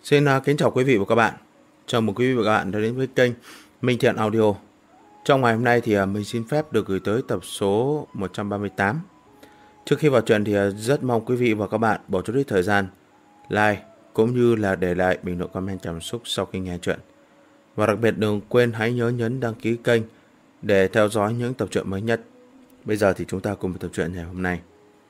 Xin kính chào quý vị và các bạn. Chào mừng quý vị và các bạn đã đến với kênh Minh Thiện Audio. Trong ngày hôm nay thì mình xin phép được gửi tới tập số 138. Trước khi vào chuyện thì rất mong quý vị và các bạn bỏ chút ít thời gian like cũng như là để lại bình luận comment cảm xúc sau khi nghe chuyện. Và đặc biệt đừng quên hãy nhớ nhấn đăng ký kênh để theo dõi những tập truyện mới nhất. Bây giờ thì chúng ta cùng vào tập truyện ngày hôm nay.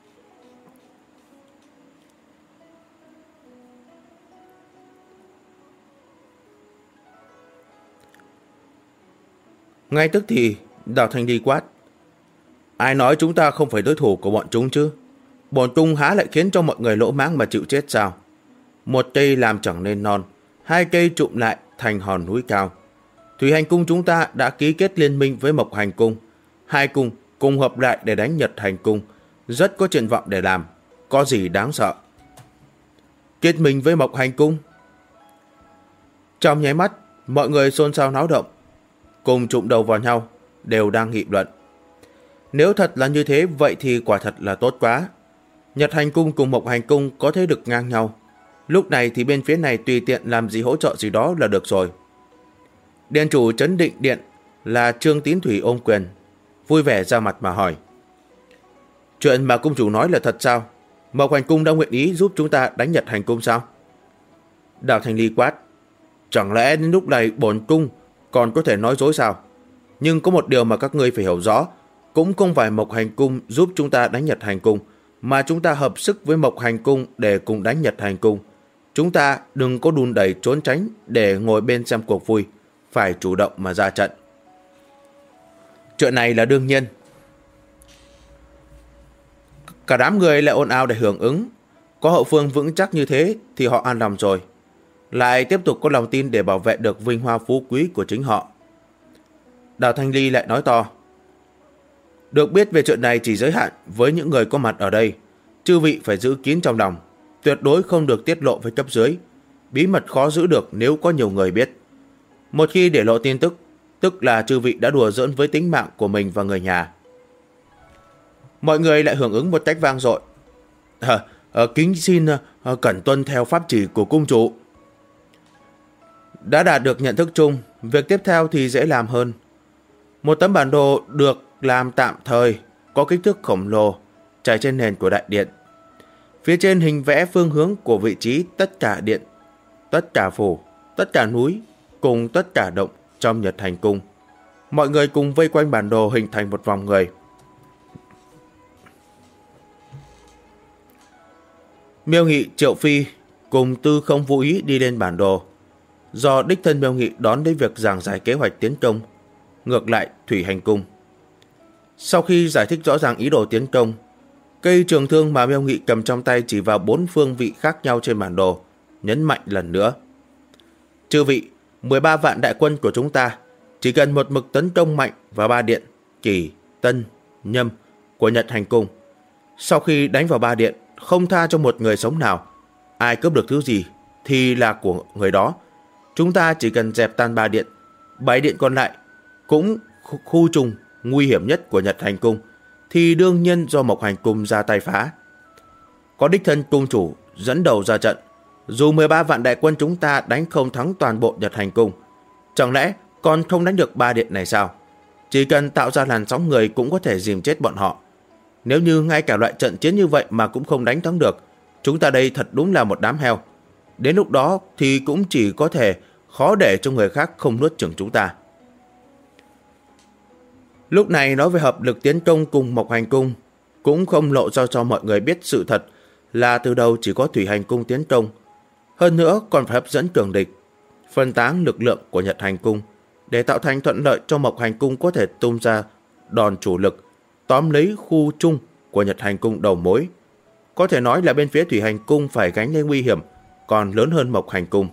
Ngay tức thì Đào Thanh đi quát: ai nói chúng ta không phải đối thủ của bọn chúng chứ? Bọn chúng há lại khiến cho mọi người lỗ mãng mà chịu chết sao? Một cây làm chẳng nên non, hai cây trụm lại thành hòn núi cao. Thủy Hành Cung chúng ta đã ký kết liên minh với Mộc Hành Cung. Hai cung cùng hợp lại để đánh Nhật Hành Cung. Rất có triển vọng để làm, có gì đáng sợ. Kết minh với Mộc Hành Cung? Trong nháy mắt, mọi người xôn xao náo động, cùng trụm đầu vào nhau, đều đang nghị luận. Nếu thật là như thế, vậy thì quả thật là tốt quá. Nhật Hành Cung cùng Mộc Hành Cung có thế lực ngang nhau. Lúc này thì bên phía này tùy tiện làm gì hỗ trợ gì đó là được rồi. Điện chủ Trấn Định Điện là Trương Tín Thủy ôm quyền, vui vẻ ra mặt mà hỏi: chuyện mà cung chủ nói là thật sao? Mộc Hành Cung đã nguyện ý giúp chúng ta đánh Nhật Hành Cung sao? Đào Thanh Ly quát: chẳng lẽ đến lúc này bổn cung còn có thể nói dối sao? Nhưng có một điều mà các ngươi phải hiểu rõ, cũng không phải Mộc Hành Cung giúp chúng ta đánh Nhật Hành Cung, mà chúng ta hợp sức với Mộc Hành Cung để cùng đánh Nhật Hành Cung. Chúng ta đừng có đùn đẩy trốn tránh để ngồi bên xem cuộc vui, phải chủ động mà ra trận. Chuyện này là đương nhiên. Cả đám người lại ồn ào để hưởng ứng. Có hậu phương vững chắc như thế thì họ an lòng rồi, lại tiếp tục có lòng tin để bảo vệ được vinh hoa phú quý của chính họ. Đào Thanh Ly lại nói to: được biết về chuyện này chỉ giới hạn với những người có mặt ở đây. Chư vị phải giữ kín trong lòng, tuyệt đối không được tiết lộ với cấp dưới. Bí mật khó giữ được nếu có nhiều người biết. Một khi để lộ tin tức, tức là chư vị đã đùa giỡn với tính mạng của mình và người nhà. Mọi người lại hưởng ứng một cách vang dội: kính xin cẩn tuân theo pháp chỉ của cung chủ. Đã đạt được nhận thức chung, việc tiếp theo thì dễ làm hơn. Một tấm bản đồ được làm tạm thời, có kích thước khổng lồ, trải trên nền của đại điện. Phía trên hình vẽ phương hướng của vị trí tất cả điện, tất cả phủ, tất cả núi, cùng tất cả động trong Nhật Hành Cung. Mọi người cùng vây quanh bản đồ hình thành một vòng người. Miêu Nghị, Triệu Phi cùng Tư Không Vũ Ý đi lên bản đồ, do đích thân Miêu Nghị đón đến việc giảng giải kế hoạch tiến công ngược lại Thủy Hành Cung. Sau khi giải thích rõ ràng ý đồ tiến công, cây trường thương mà Miêu Nghị cầm trong tay chỉ vào 4 phương vị khác nhau trên bản đồ, nhấn mạnh lần nữa: chư vị, 13 vạn đại quân của chúng ta chỉ cần một mực tấn công mạnh vào 3 điện Kỳ, Tân, Nhâm của Nhật Hành Cung. Sau khi đánh vào 3 điện, không tha cho một người sống nào. Ai cướp được thứ gì thì là của người đó. Chúng ta chỉ cần dẹp tan 3 điện, 7 điện còn lại cũng khu trùng nguy hiểm nhất của Nhật Hành Cung thì đương nhiên do Mộc Hành Cung ra tay phá. Có đích thân cung chủ dẫn đầu ra trận, dù 13 vạn đại quân chúng ta đánh không thắng toàn bộ Nhật Hành Cung, chẳng lẽ còn không đánh được 3 điện này sao? Chỉ cần tạo ra làn sóng người cũng có thể dìm chết bọn họ. Nếu như ngay cả loại trận chiến như vậy mà cũng không đánh thắng được, chúng ta đây thật đúng là một đám heo. Đến lúc đó thì cũng chỉ có thể khó để cho người khác không nuốt chửng chúng ta. Lúc này nói về hợp lực tiến công cùng Mộc Hành Cung, cũng không lộ ra cho mọi người biết sự thật là từ đầu chỉ có Thủy Hành Cung tiến công. Hơn nữa còn phải hấp dẫn cường địch, phân tán lực lượng của Nhật Hành Cung để tạo thành thuận lợi cho Mộc Hành Cung có thể tung ra đòn chủ lực, tóm lấy khu chung của Nhật Hành Cung đầu mối. Có thể nói là bên phía Thủy Hành Cung phải gánh lên nguy hiểm còn lớn hơn Mộc Hành Cung.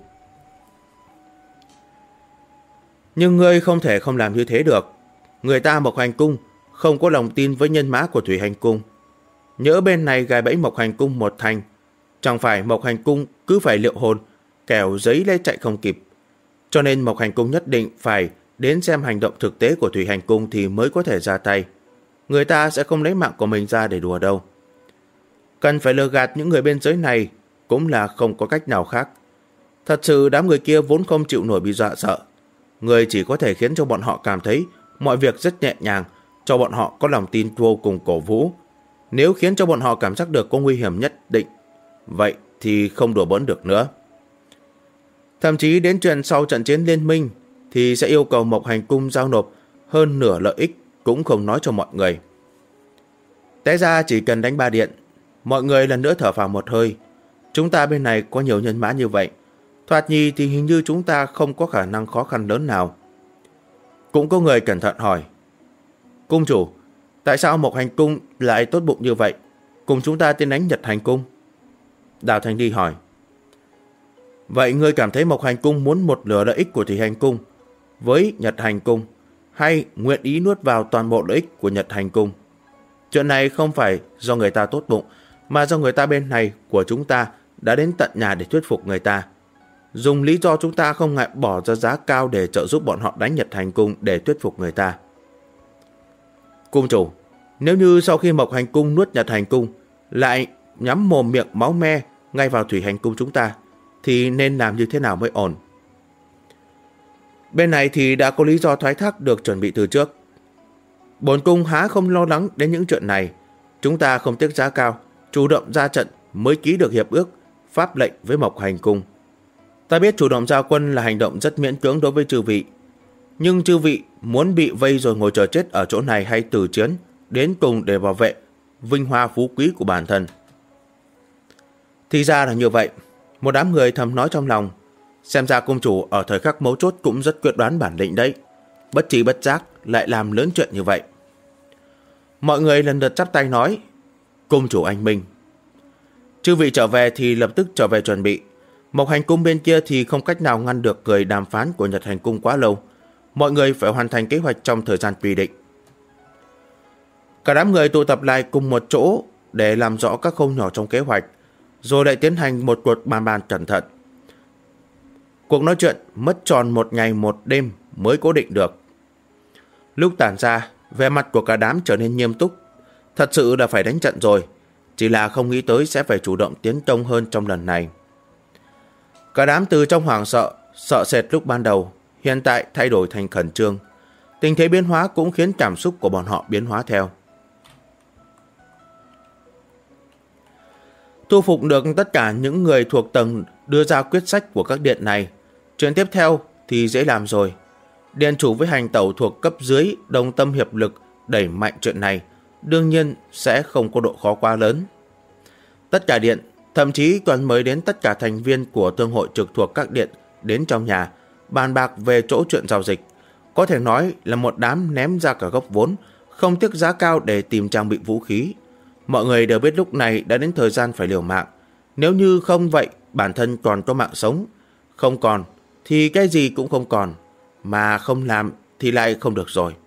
Nhưng ngươi không thể không làm như thế được. Người ta Mộc Hành Cung không có lòng tin với nhân mã của Thủy Hành Cung. Nhỡ bên này gài bẫy Mộc Hành Cung một thành, chẳng phải Mộc Hành Cung cứ phải liệu hồn, kẻo giấy lê chạy không kịp. Cho nên Mộc Hành Cung nhất định phải đến xem hành động thực tế của Thủy Hành Cung thì mới có thể ra tay. Người ta sẽ không lấy mạng của mình ra để đùa đâu. Cần phải lừa gạt những người bên dưới này cũng là không có cách nào khác. Thật sự đám người kia vốn không chịu nổi bị dọa sợ. Người chỉ có thể khiến cho bọn họ cảm thấy mọi việc rất nhẹ nhàng, cho bọn họ có lòng tin vô cùng cổ vũ. Nếu khiến cho bọn họ cảm giác được có nguy hiểm nhất định, vậy thì không đùa bỡn được nữa. Thậm chí đến chuyện sau trận chiến liên minh thì sẽ yêu cầu Mộc Hành Cung giao nộp hơn nửa lợi ích cũng không nói cho mọi người. Té ra chỉ cần đánh 3 điện, mọi người lần nữa thở phào một hơi. Chúng ta bên này có nhiều nhân mã như vậy, thoạt nhì thì hình như chúng ta không có khả năng khó khăn lớn nào. Cũng có người cẩn thận hỏi: Cung chủ, tại sao Mộc Hành Cung lại tốt bụng như vậy, cùng chúng ta tiến đánh Nhật Hành Cung? Đào Thanh Đi hỏi: Vậy ngươi cảm thấy Mộc Hành Cung muốn một nửa lợi ích của Thủy Hành Cung với Nhật Hành Cung, hay nguyện ý nuốt vào toàn bộ lợi ích của Nhật Hành Cung? Chuyện này không phải do người ta tốt bụng, mà do người ta bên này của chúng ta đã đến tận nhà để thuyết phục người ta, dùng lý do chúng ta không ngại bỏ ra giá cao để trợ giúp bọn họ đánh Nhật Hành Cung để thuyết phục người ta. Cung chủ, nếu như sau khi Mộc Hành Cung nuốt Nhật Hành Cung lại nhắm mồm miệng máu me ngay vào Thủy Hành Cung chúng ta, thì nên làm như thế nào mới ổn? Bên này thì đã có lý do thoái thác được chuẩn bị từ trước. Bổn cung há không lo lắng đến những chuyện này. Chúng ta không tiếc giá cao, chủ động ra trận mới ký được hiệp ước pháp lệnh với Mộc Hành Cung. Ta biết chủ động giao quân là hành động rất miễn cưỡng đối với chư vị, nhưng chư vị muốn bị vây rồi ngồi chờ chết ở chỗ này hay từ chiến đến cùng để bảo vệ vinh hoa phú quý của bản thân? Thì ra là như vậy. Một đám người thầm nói trong lòng, xem ra cung chủ ở thời khắc mấu chốt cũng rất quyết đoán bản lĩnh đấy, bất trí bất giác lại làm lớn chuyện như vậy. Mọi người lần lượt chắp tay nói: Cung chủ anh minh. Chư vị trở về thì lập tức trở về chuẩn bị. Mộc Hành Cung bên kia thì không cách nào ngăn được người đàm phán của Nhật Hành Cung quá lâu. Mọi người phải hoàn thành kế hoạch trong thời gian quy định. Cả đám người tụ tập lại cùng một chỗ để làm rõ các khâu nhỏ trong kế hoạch, rồi lại tiến hành một cuộc bàn cẩn thận. Cuộc nói chuyện mất tròn 1 ngày 1 đêm mới cố định được. Lúc tản ra, vẻ mặt của cả đám trở nên nghiêm túc. Thật sự là phải đánh trận rồi, chỉ là không nghĩ tới sẽ phải chủ động tiến công hơn trong lần này. Cả đám từ trong hoảng sợ, sợ sệt lúc ban đầu, hiện tại thay đổi thành khẩn trương. Tình thế biến hóa cũng khiến cảm xúc của bọn họ biến hóa theo. Thu phục được tất cả những người thuộc tầng đưa ra quyết sách của các điện này, chuyện tiếp theo thì dễ làm rồi. Điện chủ với hành tẩu thuộc cấp dưới đồng tâm hiệp lực đẩy mạnh chuyện này, đương nhiên sẽ không có độ khó quá lớn. Tất cả điện, thậm chí còn mời đến tất cả thành viên của thương hội trực thuộc các điện đến trong nhà, bàn bạc về chỗ chuyện giao dịch. Có thể nói là một đám ném ra cả gốc vốn, không tiếc giá cao để tìm trang bị vũ khí. Mọi người đều biết lúc này đã đến thời gian phải liều mạng. Nếu như không vậy, bản thân còn có mạng sống. Không còn thì cái gì cũng không còn, mà không làm thì lại không được rồi.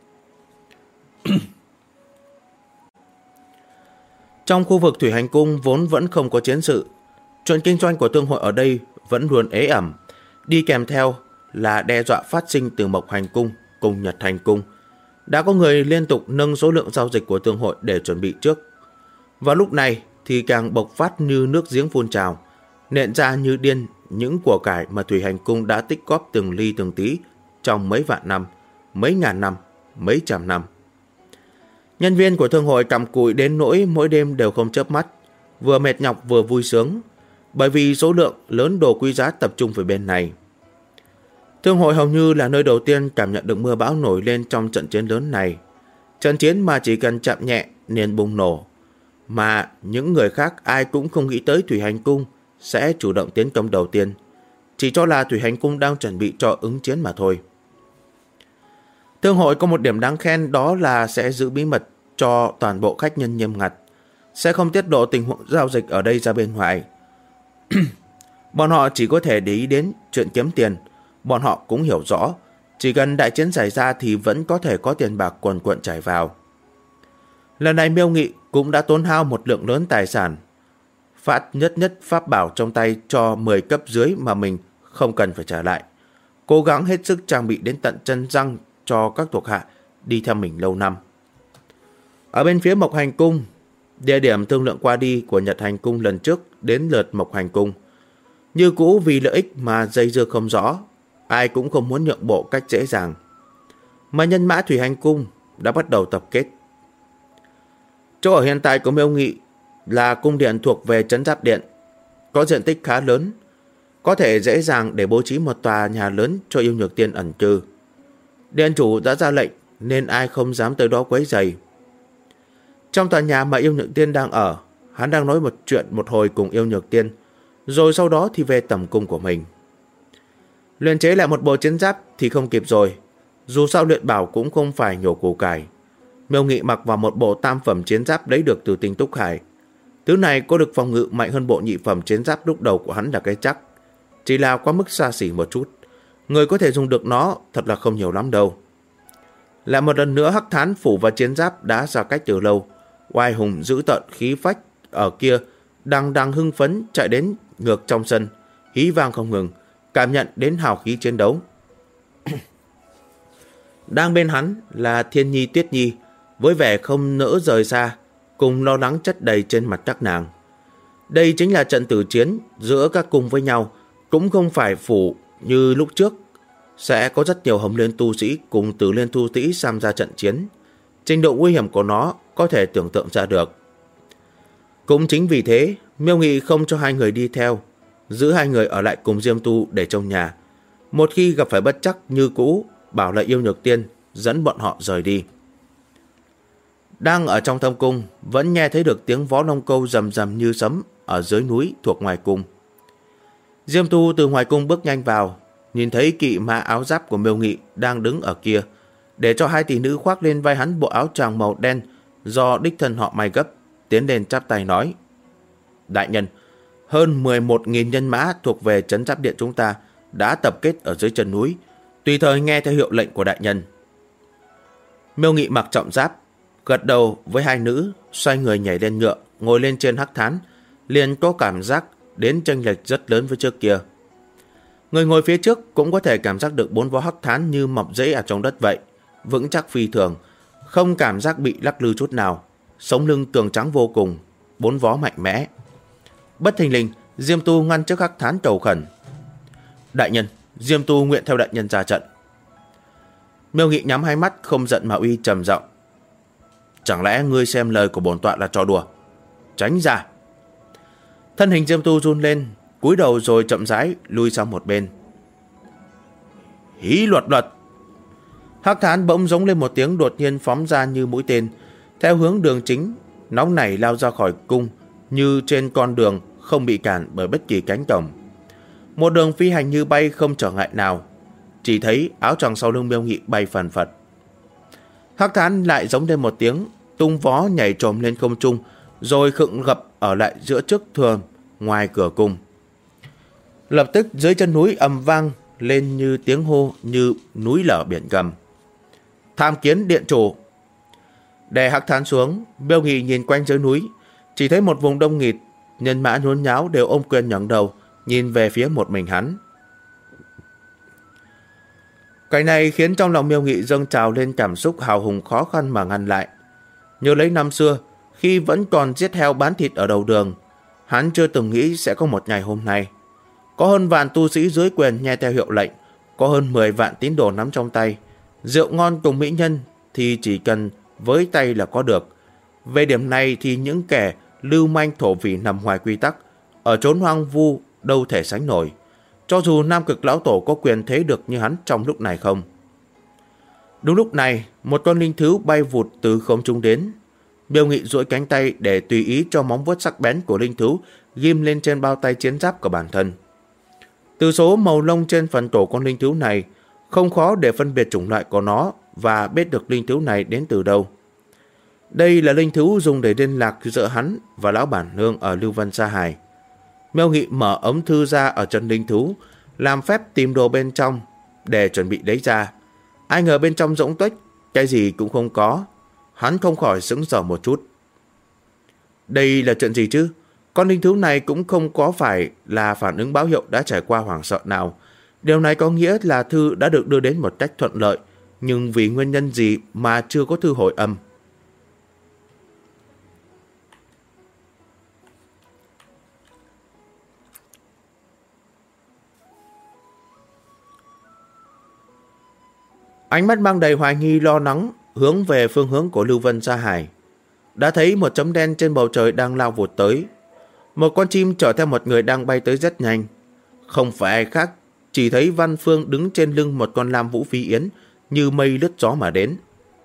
Trong khu vực Thủy Hành Cung vốn vẫn không có chiến sự. Chuyện kinh doanh của thương hội ở đây vẫn luôn ế ẩm. Đi kèm theo là đe dọa phát sinh từ Mộc Hành Cung cùng Nhật Hành Cung. Đã có người liên tục nâng số lượng giao dịch của thương hội để chuẩn bị trước. Vào lúc này thì càng bộc phát như nước giếng phun trào, nện ra như điên những của cải mà Thủy Hành Cung đã tích góp từng ly từng tí trong mấy vạn năm, mấy ngàn năm, mấy trăm năm. Nhân viên của thương hội cặm cụi đến nỗi mỗi đêm đều không chớp mắt, vừa mệt nhọc vừa vui sướng, bởi vì số lượng lớn đồ quý giá tập trung về bên này. Thương hội hầu như là nơi đầu tiên cảm nhận được mưa bão nổi lên trong trận chiến lớn này. Trận chiến mà chỉ cần chạm nhẹ liền bùng nổ, mà những người khác ai cũng không nghĩ tới Thủy Hành Cung sẽ chủ động tiến công đầu tiên, chỉ cho là Thủy Hành Cung đang chuẩn bị cho ứng chiến mà thôi. Thương hội có một điểm đáng khen, đó là sẽ giữ bí mật cho toàn bộ khách nhân nghiêm ngặt, sẽ không tiết lộ tình huống giao dịch ở đây ra bên ngoài. Bọn họ chỉ có thể để ý đến chuyện kiếm tiền. Bọn họ cũng hiểu rõ, chỉ cần đại chiến xảy ra thì vẫn có thể có tiền bạc quần quận chảy vào. Lần này Miêu Nghị cũng đã tốn hao một lượng lớn tài sản, phát nhất pháp bảo trong tay cho 10 cấp dưới mà mình không cần phải trả lại, cố gắng hết sức trang bị đến tận chân răng cho các thuộc hạ đi theo mình lâu năm. Ở bên phía Mộc Hành Cung, địa điểm thương lượng qua đi của Nhật Hành Cung lần trước đến lượt Mộc Hành Cung. Như cũ vì lợi ích mà dây dưa không rõ, ai cũng không muốn nhượng bộ cách dễ dàng. Mà nhân mã thủy hành cung đã bắt đầu tập kết. Chỗ ở hiện tại của Miêu Nghị là cung điện thuộc về trấn Giáp Điện, có diện tích khá lớn, có thể dễ dàng để bố trí một tòa nhà lớn cho Yêu Nhược Tiên ẩn cư. Điện chủ đã ra lệnh nên ai không dám tới đó quấy rầy. Trong tòa nhà mà Yêu Nhược Tiên đang ở, hắn đang nói một chuyện một hồi cùng Yêu Nhược Tiên, rồi sau đó thì về tầm cung của mình. Luyện chế lại một bộ chiến giáp thì không kịp rồi, dù sao luyện bảo cũng không phải nhổ củ cải. Miêu Nghị mặc vào một bộ tam phẩm chiến giáp lấy được từ Tinh Túc Hải. Thứ này có được phòng ngự mạnh hơn bộ nhị phẩm chiến giáp lúc đầu của hắn là cái chắc, chỉ là quá mức xa xỉ một chút. Người có thể dùng được nó thật là không nhiều lắm đâu. Lại một lần nữa Hắc Thán phủ và chiến giáp đã ra cách từ lâu. Oai hùng dữ tợn khí phách ở kia đang hưng phấn chạy đến ngược trong sân, hí vang không ngừng, cảm nhận đến hào khí chiến đấu. Đang bên hắn là Thiên Nhi Tuyết Nhi, với vẻ không nỡ rời xa, cùng lo lắng chất đầy trên mặt các nàng. Đây chính là trận tử chiến giữa các cung với nhau, cũng không phải phủ như lúc trước. Sẽ có rất nhiều Hồng Liên tu sĩ cùng Tử Liên tu sĩ tham gia trận chiến. Trình độ nguy hiểm của nó có thể tưởng tượng ra được. Cũng chính vì thế, Miêu Nghị không cho hai người đi theo, giữ hai người ở lại cùng Diêm Tu để trong nhà. Một khi gặp phải bất trắc như cũ, bảo lại Yêu Nhược Tiên dẫn bọn họ rời đi. Đang ở trong thâm cung, vẫn nghe thấy được tiếng vó long câu rầm rầm như sấm ở dưới núi thuộc ngoài cung. Diêm Tu từ ngoài cung bước nhanh vào, nhìn thấy kỵ mã áo giáp của Miêu Nghị đang đứng ở kia, để cho hai tỷ nữ khoác lên vai hắn bộ áo choàng màu đen do đích thân họ may gấp, tiến lên chắp tay nói: Đại nhân, hơn 11.000 nhân mã thuộc về trấn Giáp Điện chúng ta đã tập kết ở dưới chân núi, tùy thời nghe theo hiệu lệnh của đại nhân. Miêu Nghị mặc trọng giáp, gật đầu với hai nữ, xoay người nhảy lên ngựa, ngồi lên trên Hắc Thán, liền có cảm giác đến chênh lệch rất lớn với trước kia. Người ngồi phía trước cũng có thể cảm giác được bốn vó Hắc Thán như mọc rễ ở trong đất vậy, vững chắc phi thường, không cảm giác bị lắc lư chút nào, sống lưng tường trắng vô cùng, bốn vó mạnh mẽ. Bất thình lình, Diêm Tu ngăn trước Hắc Thán cầu khẩn: Đại nhân, Diêm Tu nguyện theo đại nhân ra trận. Miêu Nghị nhắm hai mắt, không giận mà uy trầm giọng: Chẳng lẽ ngươi xem lời của bổn tọa là trò đùa? Tránh ra! Thân hình Diêm Tu run lên, cúi đầu rồi chậm rãi lui sang một bên. Hí luật luật! Hắc Thán bỗng giống lên một tiếng, đột nhiên phóng ra như mũi tên, theo hướng đường chính, nóng nảy lao ra khỏi cung, như trên con đường không bị cản bởi bất kỳ cánh cổng. Một đường phi hành như bay không trở ngại nào, chỉ thấy áo choàng sau lưng Miêu Nghị bay phần phật. Hắc Thán lại giống lên một tiếng, tung vó nhảy trồm lên không trung, rồi khựng gập ở lại giữa trước thường ngoài cửa cung. Lập tức dưới chân núi ầm vang lên như tiếng hô như núi lở biển gầm: Tham kiến điện chủ! Đè Hắc Thán xuống, Miêu Nghị nhìn quanh dưới núi, chỉ thấy một vùng đông nghịt, nhân mã nhốn nháo đều ôm quyền ngẩng đầu nhìn về phía một mình hắn. Cái này khiến trong lòng Miêu Nghị dâng trào lên cảm xúc hào hùng khó khăn mà ngăn lại. Nhớ lấy năm xưa, khi vẫn còn giết heo bán thịt ở đầu đường, hắn chưa từng nghĩ sẽ có một ngày hôm nay. Có hơn vạn tu sĩ dưới quyền nghe theo hiệu lệnh, có hơn 10 vạn tín đồ nắm trong tay. Rượu ngon cùng mỹ nhân thì chỉ cần với tay là có được. Về điểm này thì những kẻ lưu manh thổ phỉ nằm ngoài quy tắc, ở chốn hoang vu đâu thể sánh nổi, cho dù Nam Cực lão tổ có quyền thế được như hắn trong lúc này không. Đúng lúc này, một con linh thú bay vụt từ không trung đến. Miêu Nghị duỗi cánh tay để tùy ý cho móng vuốt sắc bén của linh thú ghim lên trên bao tay chiến giáp của bản thân. Từ số màu lông trên phần cổ con linh thú này, không khó để phân biệt chủng loại của nó và biết được linh thú này đến từ đâu. Đây là linh thú dùng để liên lạc giữa hắn và lão bản nương ở Lưu Vân Sa Hải. Miêu Nghị mở ống thư ra ở chân linh thú, làm phép tìm đồ bên trong để chuẩn bị lấy ra. Ai ngờ bên trong rỗng tuếch, cái gì cũng không có. Hắn không khỏi sững sờ một chút. Đây là chuyện gì chứ? Con linh thú này cũng không có phải là phản ứng báo hiệu đã trải qua hoảng sợ nào. Điều này có nghĩa là thư đã được đưa đến một cách thuận lợi, nhưng vì nguyên nhân gì mà chưa có thư hồi âm. Ánh mắt mang đầy hoài nghi lo lắng hướng về phương hướng của Lưu Vân Sa Hải. Đã thấy một chấm đen trên bầu trời đang lao vụt tới. Một con chim chở theo một người đang bay tới rất nhanh. Không phải ai khác, chỉ thấy Văn Phương đứng trên lưng một con lam vũ phi yến, như mây lướt gió mà đến.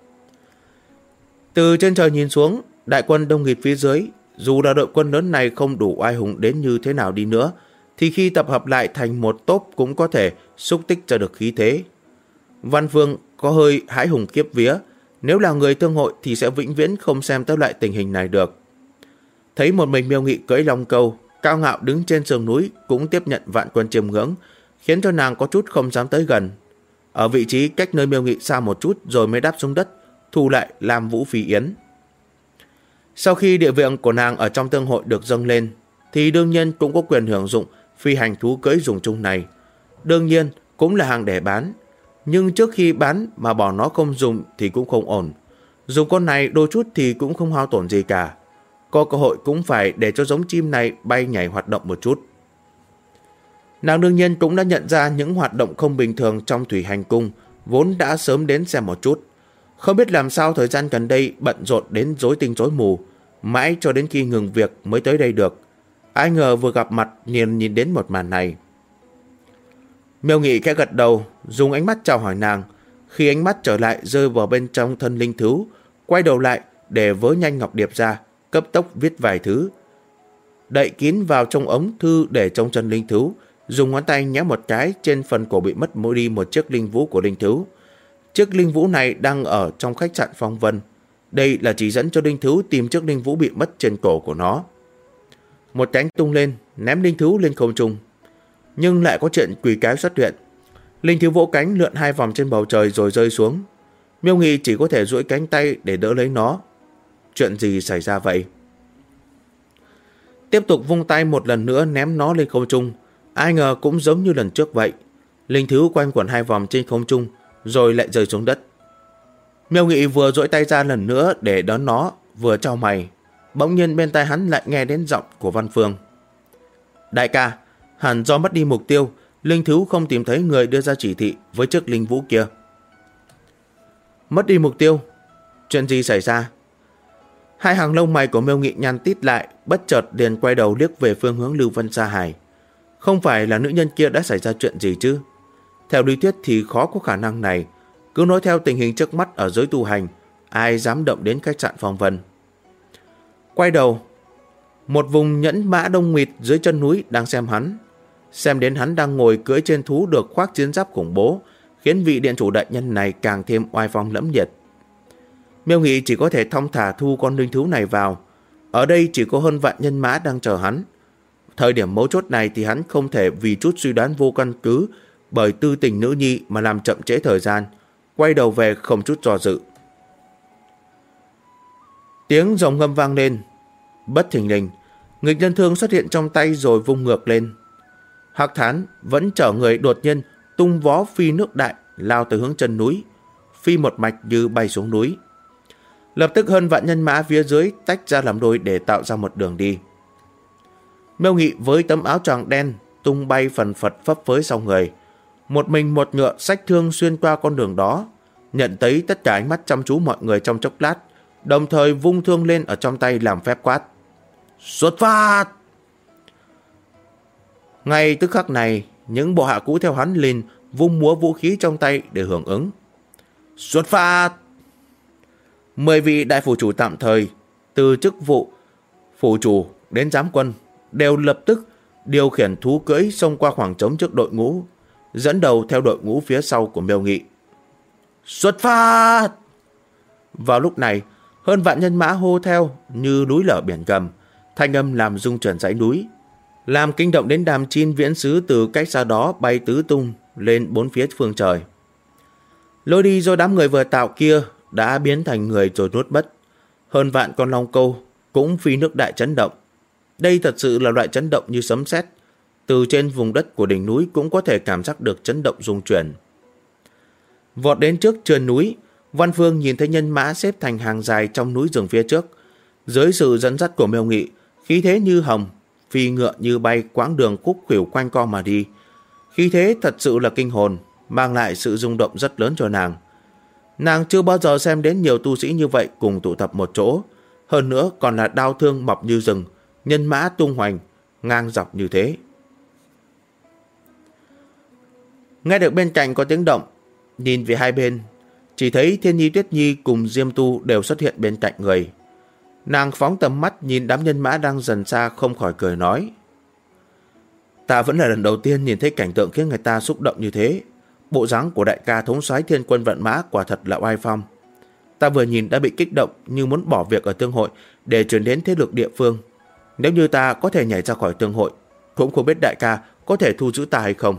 Từ trên trời nhìn xuống, đại quân đông nghịt phía dưới, dù là đội quân lớn này không đủ oai hùng đến như thế nào đi nữa, thì khi tập hợp lại thành một tốp cũng có thể xúc tích ra được khí thế. Văn Phương có hơi hãi hùng kiếp vía, nếu là người thương hội thì sẽ vĩnh viễn không xem tới loại tình hình này được. Thấy một mình Miêu Nghị cưỡi long câu, cao ngạo đứng trên sườn núi cũng tiếp nhận vạn quân chiêm ngưỡng, khiến cho nàng có chút không dám tới gần. Ở vị trí cách nơi Miêu Nghị xa một chút rồi mới đáp xuống đất, thu lại Lam Vũ Phi Yến. Sau khi địa vị của nàng ở trong thương hội được dâng lên, thì đương nhiên cũng có quyền hưởng dụng phi hành thú cưỡi dùng chung này. Đương nhiên cũng là hàng để bán, nhưng trước khi bán mà bỏ nó không dùng thì cũng không ổn. Dùng con này đôi chút thì cũng không hao tổn gì cả. Có cơ hội cũng phải để cho giống chim này bay nhảy hoạt động một chút. Nàng đương nhiên cũng đã nhận ra những hoạt động không bình thường trong thủy hành cung, vốn đã sớm đến xem một chút. Không biết làm sao thời gian gần đây bận rộn đến rối tinh rối mù, mãi cho đến khi ngừng việc mới tới đây được. Ai ngờ vừa gặp mặt nhìn đến một màn này. Miêu Nghị khẽ gật đầu, dùng ánh mắt chào hỏi nàng. Khi ánh mắt trở lại rơi vào bên trong thân linh thú, quay đầu lại để vớ nhanh ngọc điệp ra, cấp tốc viết vài thứ. Đậy kín vào trong ống thư để trong chân linh thú, dùng ngón tay nhé một cái trên phần cổ bị mất đi một chiếc linh vũ của linh thú. Chiếc linh vũ này đang ở trong khách sạn Phong Vân. Đây là chỉ dẫn cho linh thú tìm chiếc linh vũ bị mất trên cổ của nó. Một cánh tung lên, ném linh thú lên không trung. Nhưng lại có chuyện quỷ cái xuất hiện. Linh thú vỗ cánh lượn 2 vòng trên bầu trời rồi rơi xuống. Miêu Nghị chỉ có thể duỗi cánh tay để đỡ lấy nó. Chuyện gì xảy ra vậy? Tiếp tục vung tay một lần nữa ném nó lên không trung. Ai ngờ cũng giống như lần trước vậy. Linh thú quanh quẩn 2 vòng trên không trung rồi lại rơi xuống đất. Miêu Nghị vừa duỗi tay ra lần nữa để đón nó, vừa chau mày. Bỗng nhiên bên tai hắn lại nghe đến giọng của Văn Phương. Đại ca, hẳn do mất đi mục tiêu, linh thú không tìm thấy người đưa ra chỉ thị với chiếc linh vũ kia. Mất đi mục tiêu? Chuyện gì xảy ra? Hai hàng lông mày của Miêu Nghị nhăn tít lại, bất chợt liền quay đầu liếc về phương hướng Lưu Vân Sa Hải. Không phải là nữ nhân kia đã xảy ra chuyện gì chứ? Theo lý thuyết thì khó có khả năng này. Cứ nói theo tình hình trước mắt ở giới tu hành, ai dám động đến khách sạn Phong Vân. Quay đầu, một vùng nhẫn mã đông nghịt dưới chân núi đang xem hắn. Xem đến hắn đang ngồi cưỡi trên thú được khoác chiến giáp khủng bố, khiến vị điện chủ đại nhân này càng thêm oai phong lẫm liệt. Miêu Nghị chỉ có thể thong thả thu con linh thú này vào. Ở đây chỉ có hơn vạn nhân mã đang chờ hắn. Thời điểm mấu chốt này thì hắn không thể vì chút suy đoán vô căn cứ bởi tư tình nữ nhi mà làm chậm trễ thời gian. Quay đầu về không chút do dự. Tiếng rồng ngâm vang lên. Bất thình lình, nghịch nhân thương xuất hiện trong tay rồi vung ngược lên. Hắc Thán vẫn chở người đột nhiên tung vó phi nước đại, lao từ hướng chân núi, phi một mạch như bay xuống núi. Lập tức hơn vạn nhân mã phía dưới tách ra làm đôi để tạo ra một đường đi. Miêu Nghị với tấm áo choàng đen tung bay phần phật phấp phới sau người, một mình một ngựa xách thương xuyên qua con đường đó, nhận thấy tất cả ánh mắt chăm chú mọi người trong chốc lát, đồng thời vung thương lên ở trong tay làm phép quát. Xuất phát! Ngay tức khắc này, những bộ hạ cũ theo hắn liền vung múa vũ khí trong tay để hưởng ứng. Xuất phát! 10 vị đại phủ chủ tạm thời, từ chức vụ phủ chủ đến giám quân, đều lập tức điều khiển thú cưỡi xông qua khoảng trống trước đội ngũ, dẫn đầu theo đội ngũ phía sau của Miêu Nghị. Xuất phát! Vào lúc này, hơn vạn nhân mã hô theo như núi lở biển gầm, thanh âm làm rung chuyển dãy núi, làm kinh động đến đàm chim viễn sứ từ cách xa đó bay tứ tung lên 4 phía phương trời. Lối đi do đám người vừa tạo kia đã biến thành người rồi nuốt mất. Hơn vạn con long câu cũng phi nước đại chấn động. Đây thật sự là loại chấn động như sấm sét. Từ trên vùng đất của đỉnh núi cũng có thể cảm giác được chấn động rung chuyển. Vọt đến trước trườn núi, Văn Phương nhìn thấy nhân mã xếp thành hàng dài trong núi rừng phía trước. Dưới sự dẫn dắt của Miêu Nghị, khí thế như hồng, phi ngựa như bay quãng đường khúc khuỷu quanh co mà đi. Khí thế thật sự là kinh hồn, mang lại sự rung động rất lớn cho nàng. Nàng chưa bao giờ xem đến nhiều tu sĩ như vậy cùng tụ tập một chỗ, hơn nữa còn là đao thương mọc như rừng, nhân mã tung hoành, ngang dọc như thế. Nghe được bên cạnh có tiếng động, nhìn về hai bên, chỉ thấy Thiên Nhi Tuyết Nhi cùng Diêm Tu đều xuất hiện bên cạnh người. Nàng phóng tầm mắt nhìn đám nhân mã đang dần xa, không khỏi cười nói: ta vẫn là lần đầu tiên nhìn thấy cảnh tượng khiến người ta xúc động như thế. Bộ dáng của đại ca thống soái thiên quân vận mã quả thật là oai phong. Ta vừa nhìn đã bị kích động, như muốn bỏ việc ở tương hội để chuyển đến thế lực địa phương. Nếu như ta có thể nhảy ra khỏi tương hội, cũng không biết đại ca có thể thu giữ ta hay không.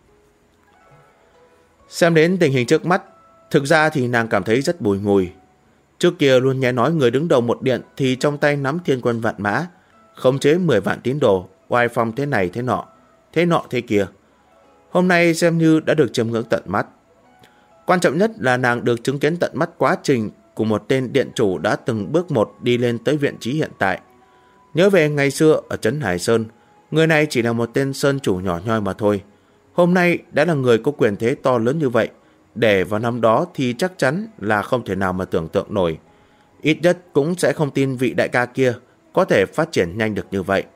Xem đến tình hình trước mắt, thực ra thì nàng cảm thấy rất bùi ngùi. Trước kia luôn nghe nói người đứng đầu một điện thì trong tay nắm thiên quân vạn mã, khống chế 10 vạn tín đồ, oai phong thế này thế nọ thế kia. Hôm nay xem như đã được chiêm ngưỡng tận mắt. Quan trọng nhất là nàng được chứng kiến tận mắt quá trình của một tên điện chủ đã từng bước một đi lên tới vị trí hiện tại. Nhớ về ngày xưa ở trấn Hải Sơn, người này chỉ là một tên sơn chủ nhỏ nhoi mà thôi. Hôm nay đã là người có quyền thế to lớn như vậy. Để vào năm đó thì chắc chắn là không thể nào mà tưởng tượng nổi. Ít nhất cũng sẽ không tin vị đại ca kia có thể phát triển nhanh được như vậy.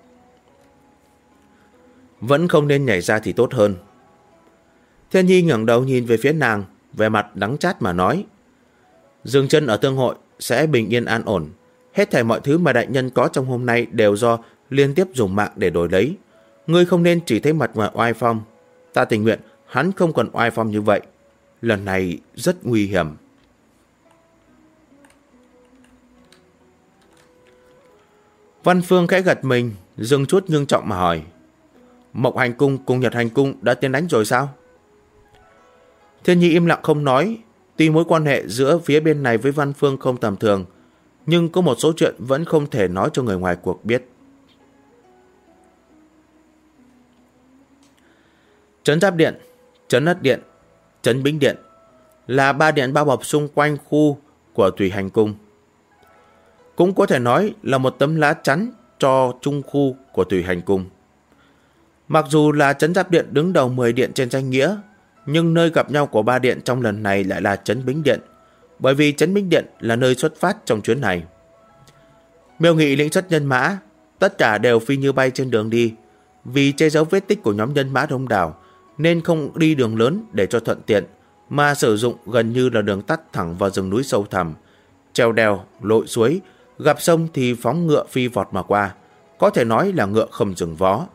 Vẫn không nên nhảy ra thì tốt hơn. Thiên Nhi ngẩng đầu nhìn về phía nàng, vẻ mặt đắng chát mà nói: dừng chân ở tương hội sẽ bình yên an ổn. Hết thảy mọi thứ mà đại nhân có trong hôm nay đều do liên tiếp dùng mạng để đổi lấy. Ngươi không nên chỉ thấy mặt ngoài oai phong. Ta tình nguyện hắn không còn oai phong như vậy. Lần này rất nguy hiểm. Văn Phương khẽ gật mình, dừng chút ngưng trọng mà hỏi: Mộc Hành Cung cùng Nhật Hành Cung đã tiến đánh rồi sao? Thiên Nhi im lặng không nói. Tuy mối quan hệ giữa phía bên này với Văn Phương không tầm thường, nhưng có một số chuyện vẫn không thể nói cho người ngoài cuộc biết. Trấn Giáp Điện, Trấn Ất Điện, Trấn Bính Điện là 3 điện bao bọc xung quanh khu của Thủy Hành Cung. Cũng có thể nói là một tấm lá chắn cho trung khu của Thủy Hành Cung. Mặc dù là Trấn Giáp Điện đứng đầu 10 điện trên danh nghĩa, nhưng nơi gặp nhau của 3 điện trong lần này lại là Trấn Bính Điện, bởi vì Trấn Bính Điện là nơi xuất phát trong chuyến này. Miêu Nghị lĩnh xuất nhân mã, tất cả đều phi như bay trên đường đi. Vì che giấu vết tích của nhóm nhân mã đông đảo nên không đi đường lớn để cho thuận tiện, mà sử dụng gần như là đường tắt thẳng vào rừng núi sâu thẳm, treo đèo, lội suối, gặp sông thì phóng ngựa phi vọt mà qua, có thể nói là ngựa không dừng vó.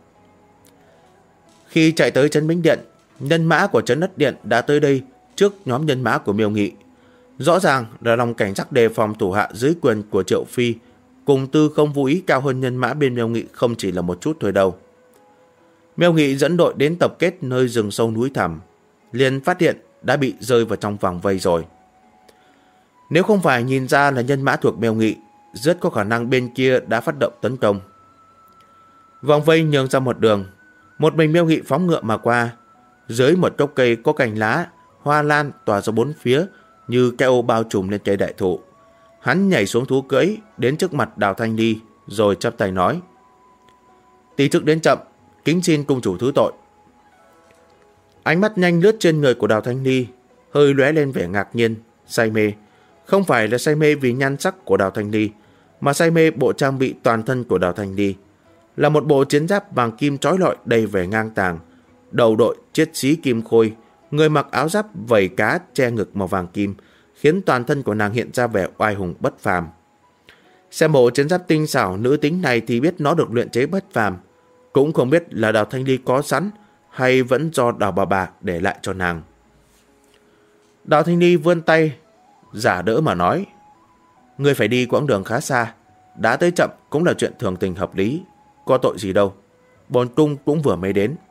Khi chạy tới Trấn Bính Điện, nhân mã của Trấn Ất Điện đã tới đây trước nhóm nhân mã của Miêu Nghị. Rõ ràng là lòng cảnh giác đề phòng thủ hạ dưới quyền của Triệu Phi cùng Tư Không Vũ Ý cao hơn nhân mã bên Miêu Nghị không chỉ là một chút thôi đâu. Miêu Nghị dẫn đội đến tập kết nơi rừng sâu núi thẳm, liền phát hiện đã bị rơi vào trong vòng vây rồi. Nếu không phải nhìn ra là nhân mã thuộc Miêu Nghị, rất có khả năng bên kia đã phát động tấn công. Vòng vây nhường ra một đường, một mình Miêu Nghị phóng ngựa mà qua. Dưới một gốc cây có cành lá, hoa lan tỏa ra bốn phía như cái ô bao trùm lên cây đại thụ. Hắn nhảy xuống thú cưỡi đến trước mặt Đào Thanh Ly, rồi chắp tay nói: Tí chức đến chậm, kính xin cung chủ thứ tội. Ánh mắt nhanh lướt trên người của Đào Thanh Ly, hơi lóe lên vẻ ngạc nhiên, say mê. Không phải là say mê vì nhan sắc của Đào Thanh Ly, mà say mê bộ trang bị toàn thân của Đào Thanh Ly. Là một bộ chiến giáp vàng kim trói lọi đầy vẻ ngang tàng, đầu đội chiết xí kim khôi, người mặc áo giáp vảy cá che ngực màu vàng kim, khiến toàn thân của nàng hiện ra vẻ oai hùng bất phàm. Xem bộ chiến giáp tinh xảo nữ tính này thì biết nó được luyện chế bất phàm, cũng không biết là Đào Thanh Ly có sẵn hay vẫn do Đào bà để lại cho nàng. Đào Thanh Ly vươn tay giả đỡ mà nói: Ngươi phải đi quãng đường khá xa, đã tới chậm cũng là chuyện thường tình hợp lý, có tội gì đâu, bổn cung cũng vừa mới đến.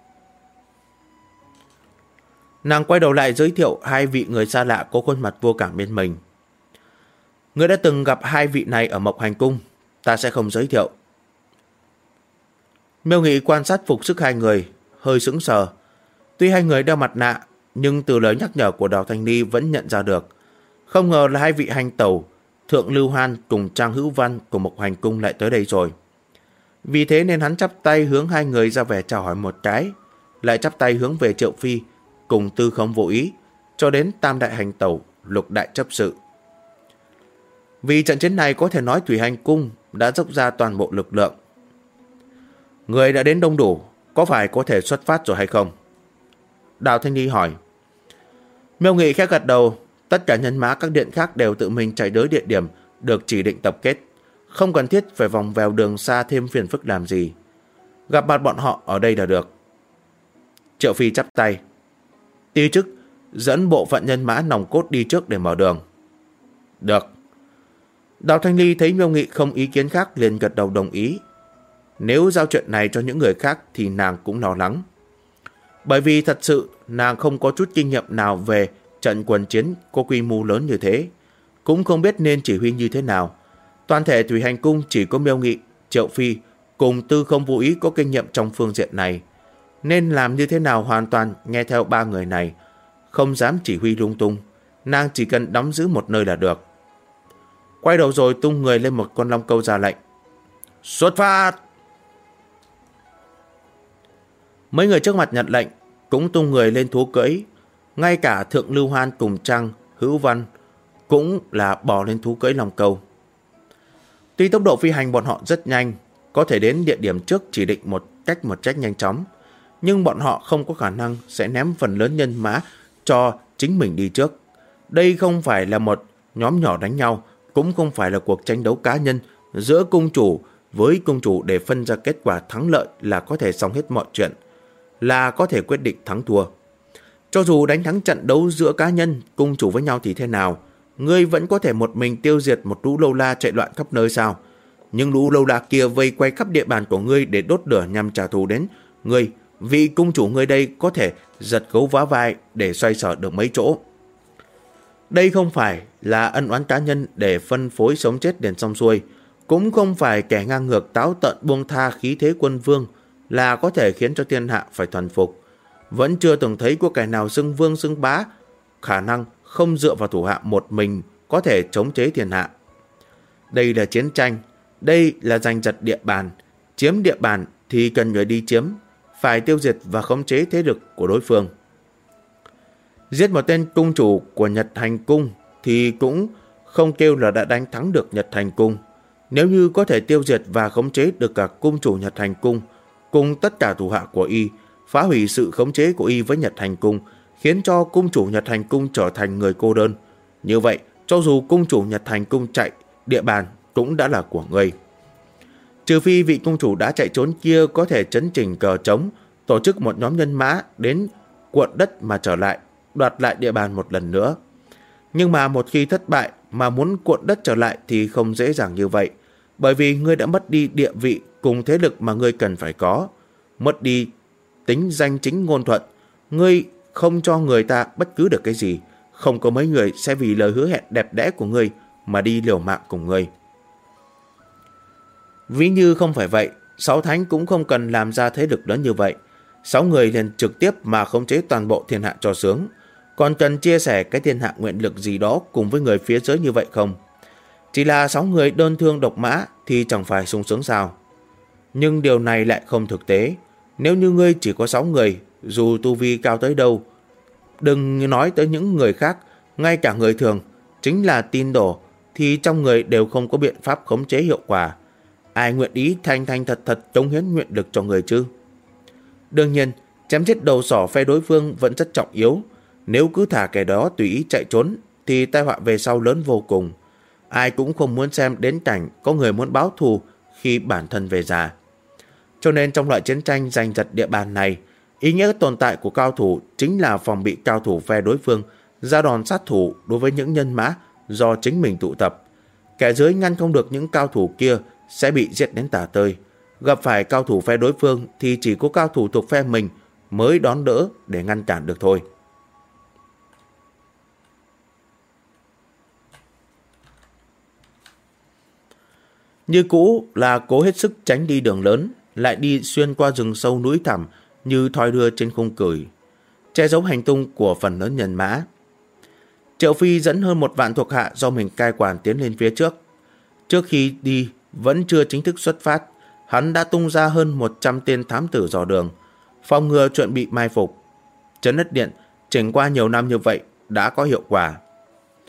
Nàng quay đầu lại giới thiệu hai vị người xa lạ có khuôn mặt vô cảm bên mình. Ngươi đã từng gặp hai vị này ở Mộc Hành Cung, ta sẽ không giới thiệu. Miêu Nghị quan sát phục sức hai người, hơi sững sờ. Tuy hai người đeo mặt nạ, nhưng từ lời nhắc nhở của Đào Thanh Ly vẫn nhận ra được. Không ngờ là hai vị hành tẩu, Thượng Lưu Hoan cùng Trang Hữu Văn của Mộc Hành Cung lại tới đây rồi. Vì thế nên hắn chắp tay hướng hai người ra vẻ chào hỏi một cái, lại chắp tay hướng về Triệu Phi cùng Tư Không Vô Ý, cho đến tam đại hành tẩu Lục đại chấp sự. Vì trận chiến này có thể nói Thủy Hành Cung đã dốc ra toàn bộ lực lượng. Người đã đến đông đủ, có phải có thể xuất phát rồi hay không? Đào Thanh Ly hỏi. Miêu Nghị khẽ gật đầu. Tất cả nhân mã các điện khác đều tự mình chạy tới địa điểm được chỉ định tập kết, không cần thiết phải vòng vèo đường xa thêm phiền phức làm gì. Gặp mặt bọn họ ở đây là được. Triệu Phi chắp tay. Ti chức dẫn bộ phận nhân mã nòng cốt đi trước để mở đường. Được. Đào Thanh Ly thấy Miêu Nghị không ý kiến khác liền gật đầu đồng ý. Nếu giao chuyện này cho những người khác thì nàng cũng lo lắng. Bởi vì thật sự nàng không có chút kinh nghiệm nào về trận quần chiến có quy mô lớn như thế, cũng không biết nên chỉ huy như thế nào. Toàn thể Thủy Hành Cung chỉ có Miêu Nghị, Triệu Phi cùng Tư Không Vô Ý có kinh nghiệm trong phương diện này, nên làm như thế nào hoàn toàn nghe theo ba người này, không dám chỉ huy lung tung. Nàng chỉ cần đóng giữ một nơi là được. Quay đầu rồi tung người lên một con long câu ra lệnh. Xuất phát! Mấy người trước mặt nhận lệnh cũng tung người lên thú cưỡi. Ngay cả Thượng Lưu Hoan cùng Trăng, Hữu Văn cũng là bò lên thú cưỡi long câu. Tuy tốc độ phi hành bọn họ rất nhanh, có thể đến địa điểm trước chỉ định một cách nhanh chóng, nhưng bọn họ không có khả năng sẽ ném phần lớn nhân mã cho chính mình đi trước. Đây không phải là một nhóm nhỏ đánh nhau, cũng không phải là cuộc tranh đấu cá nhân giữa cung chủ với cung chủ để phân ra kết quả thắng lợi là có thể xong hết mọi chuyện, là có thể quyết định thắng thua. Cho dù đánh thắng trận đấu giữa cá nhân, cung chủ với nhau thì thế nào, ngươi vẫn có thể một mình tiêu diệt một lũ lâu la chạy loạn khắp nơi sao? Nhưng lũ lâu la kia vây quay khắp địa bàn của ngươi để đốt lửa nhằm trả thù đến ngươi. Vị cung chủ ngươi đây có thể giật gấu vá vai để xoay sở được mấy chỗ. Đây không phải là ân oán cá nhân để phân phối sống chết đến xong xuôi, cũng không phải kẻ ngang ngược táo tợn buông tha khí thế quân vương là có thể khiến cho thiên hạ phải thuần phục. Vẫn chưa từng thấy có kẻ nào xưng vương xưng bá khả năng không dựa vào thủ hạ một mình có thể chống chế thiên hạ. Đây là chiến tranh, đây là giành giật địa bàn. Chiếm địa bàn thì cần người đi chiếm, phải tiêu diệt và khống chế thế lực của đối phương. Giết một tên cung chủ của Nhật Hành Cung thì cũng không kêu là đã đánh thắng được Nhật Hành Cung. Nếu như có thể tiêu diệt và khống chế được cả cung chủ Nhật Hành Cung cùng tất cả thủ hạ của y, phá hủy sự khống chế của y với Nhật Hành Cung, khiến cho cung chủ Nhật Hành Cung trở thành người cô đơn. Như vậy, cho dù cung chủ Nhật Hành Cung chạy, địa bàn cũng đã là của ngươi. Trừ phi vị cung chủ đã chạy trốn kia có thể chấn chỉnh cờ trống, tổ chức một nhóm nhân mã đến cuộn đất mà trở lại, đoạt lại địa bàn một lần nữa. Nhưng mà một khi thất bại mà muốn cuộn đất trở lại thì không dễ dàng như vậy, bởi vì ngươi đã mất đi địa vị cùng thế lực mà ngươi cần phải có, mất đi tính danh chính ngôn thuận, ngươi không cho người ta bất cứ được cái gì, không có mấy người sẽ vì lời hứa hẹn đẹp đẽ của ngươi mà đi liều mạng cùng ngươi. Ví như không phải vậy, 6 thánh cũng không cần làm ra thế lực lớn như vậy. 6 người liền trực tiếp mà khống chế toàn bộ thiên hạ cho sướng, còn cần chia sẻ cái thiên hạ nguyện lực gì đó cùng với người phía dưới như vậy không? Chỉ là 6 người đơn thương độc mã thì chẳng phải sung sướng sao? Nhưng điều này lại không thực tế. Nếu như ngươi chỉ có 6 người, dù tu vi cao tới đâu, đừng nói tới những người khác, ngay cả người thường, chính là tín đồ, thì trong người đều không có biện pháp khống chế hiệu quả. Ai nguyện ý thành thật cống hiến nguyện lực cho người chứ? Đương nhiên, chém chết đầu sỏ phe đối phương vẫn rất trọng yếu. Nếu cứ thả kẻ đó tùy ý chạy trốn thì tai họa về sau lớn vô cùng. Ai cũng không muốn xem đến cảnh có người muốn báo thù khi bản thân về già. Cho nên trong loại chiến tranh giành giật địa bàn này, ý nghĩa tồn tại của cao thủ chính là phòng bị cao thủ phe đối phương ra đòn sát thủ đối với những nhân mã do chính mình tụ tập. Kẻ dưới ngăn không được những cao thủ kia sẽ bị giết đến tả tơi. Gặp phải cao thủ phe đối phương thì chỉ có cao thủ thuộc phe mình mới đón đỡ để ngăn cản được thôi. Như cũ là cố hết sức tránh đi đường lớn, lại đi xuyên qua rừng sâu núi thẳm như thoi đưa trên khung cửi, che giấu hành tung của phần lớn nhân mã. Triệu Phi dẫn hơn 1 vạn thuộc hạ do mình cai quản tiến lên phía trước. Trước khi đi, vẫn chưa chính thức xuất phát, hắn đã tung ra hơn 100 tên thám tử dò đường, phòng ngừa chuyện bị mai phục. Trấn Ất Điện chỉnh qua nhiều năm như vậy đã có hiệu quả.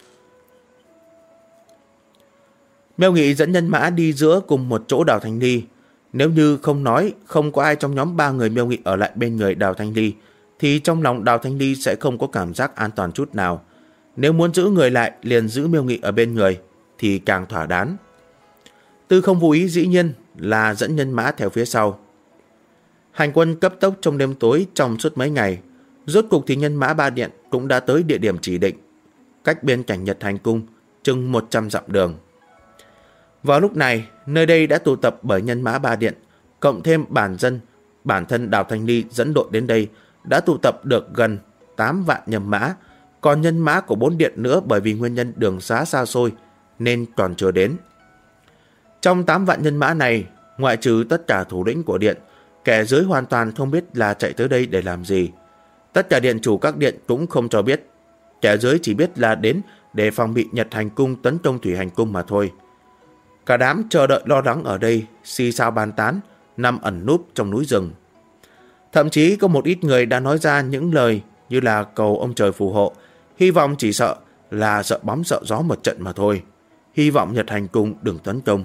Mêu Nghị dẫn nhân mã đi giữa cùng một chỗ Đào Thanh Ly. Nếu như không nói không có ai trong nhóm 3 người Mêu Nghị ở lại bên người Đào Thanh Ly, thì trong lòng Đào Thanh Ly sẽ không có cảm giác an toàn chút nào. Nếu muốn giữ người lại liền giữ Mêu Nghị ở bên người thì càng thỏa đáng. Tư Không Vô Ý dĩ nhiên là dẫn nhân mã theo phía sau. Hành quân cấp tốc trong đêm tối trong suốt mấy ngày. Rốt cục thì nhân mã Ba Điện cũng đã tới địa điểm chỉ định, cách bên cạnh Nhật Hành Cung chừng 100 dặm đường. Vào lúc này, nơi đây đã tụ tập bởi nhân mã Ba Điện, cộng thêm bản thân Đào Thanh Ly dẫn đội đến đây đã tụ tập được gần 8 vạn nhân mã, còn nhân mã của 4 điện nữa bởi vì nguyên nhân đường xá xa xôi nên còn chưa đến. Trong 8 vạn nhân mã này, ngoại trừ tất cả thủ lĩnh của điện, kẻ dưới hoàn toàn không biết là chạy tới đây để làm gì. Tất cả điện chủ các điện cũng không cho biết. Kẻ dưới chỉ biết là đến để phòng bị Nhật Hành Cung tấn công Thủy Hành Cung mà thôi. Cả đám chờ đợi lo lắng ở đây, xì xào bàn tán, nằm ẩn núp trong núi rừng. Thậm chí có một ít người đã nói ra những lời như là cầu ông trời phù hộ, hy vọng chỉ sợ là sợ bóng sợ gió một trận mà thôi. Hy vọng Nhật Hành Cung đừng tấn công.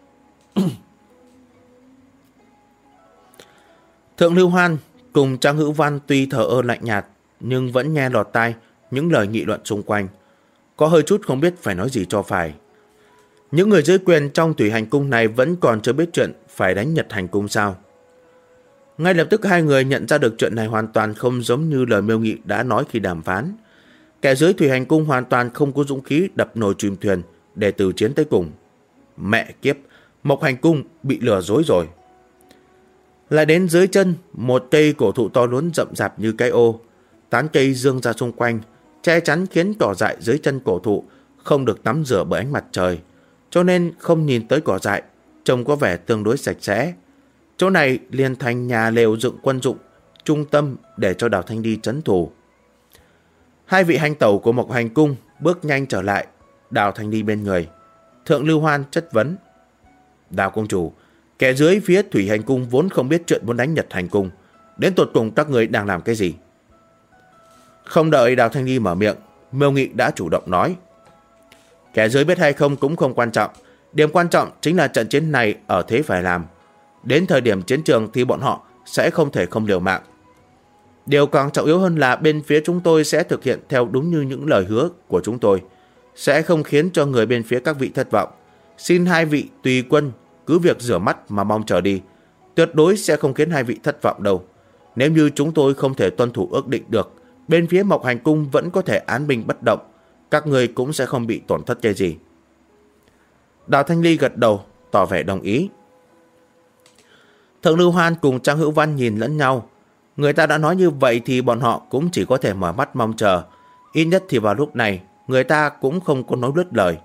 Thượng Lưu Hoan cùng Trang Hữu Văn tuy thờ ơ lạnh nhạt nhưng vẫn nghe lọt tai những lời nghị luận xung quanh. Có hơi chút không biết phải nói gì cho phải. Những người dưới quyền trong Thủy Hành Cung này vẫn còn chưa biết chuyện phải đánh Nhật Hành Cung sao. Ngay lập tức hai người nhận ra được chuyện này hoàn toàn không giống như lời Mêu Nghị đã nói khi đàm phán. Kẻ dưới Thủy Hành Cung hoàn toàn không có dũng khí đập nồi chìm thuyền để từ chiến tới cùng. Mẹ kiếp, Mộc Hành Cung bị lừa dối rồi. Lại đến dưới chân, một cây cổ thụ to lớn rậm rạp như cái ô. Tán cây dương ra xung quanh, che chắn khiến cỏ dại dưới chân cổ thụ không được tắm rửa bởi ánh mặt trời, cho nên không nhìn tới cỏ dại, trông có vẻ tương đối sạch sẽ. Chỗ này liền thành nhà lều dựng quân dụng, trung tâm để cho Đào Thanh Ly trấn thủ. Hai vị hành tẩu của Mộc Hành Cung bước nhanh trở lại, Đào Thanh Ly bên người. Thượng Lưu Hoan chất vấn: Đào công chủ, kẻ dưới phía Thủy Hành Cung vốn không biết chuyện muốn đánh Nhật Hành Cung, đến tột cùng các người đang làm cái gì? Không đợi Đào Thanh Ly mở miệng, Mêu Nghị đã chủ động nói: Kẻ dưới biết hay không cũng không quan trọng, điểm quan trọng chính là trận chiến này ở thế phải làm. Đến thời điểm chiến trường thì bọn họ sẽ không thể không liều mạng. Điều càng trọng yếu hơn là bên phía chúng tôi sẽ thực hiện theo đúng như những lời hứa của chúng tôi, sẽ không khiến cho người bên phía các vị thất vọng. Xin hai vị tùy quân cứ việc rửa mắt mà mong chờ đi, tuyệt đối sẽ không khiến hai vị thất vọng đâu. Nếu như chúng tôi không thể tuân thủ ước định được, bên phía Mộc Hành Cung vẫn có thể án binh bất động, các người cũng sẽ không bị tổn thất cái gì. Đào Thanh Ly gật đầu, tỏ vẻ đồng ý. Thượng Lưu Hoan cùng Trang Hữu Văn nhìn lẫn nhau. Người ta đã nói như vậy thì bọn họ cũng chỉ có thể mở mắt mong chờ. Ít nhất thì vào lúc này, người ta cũng không có nói lướt lời.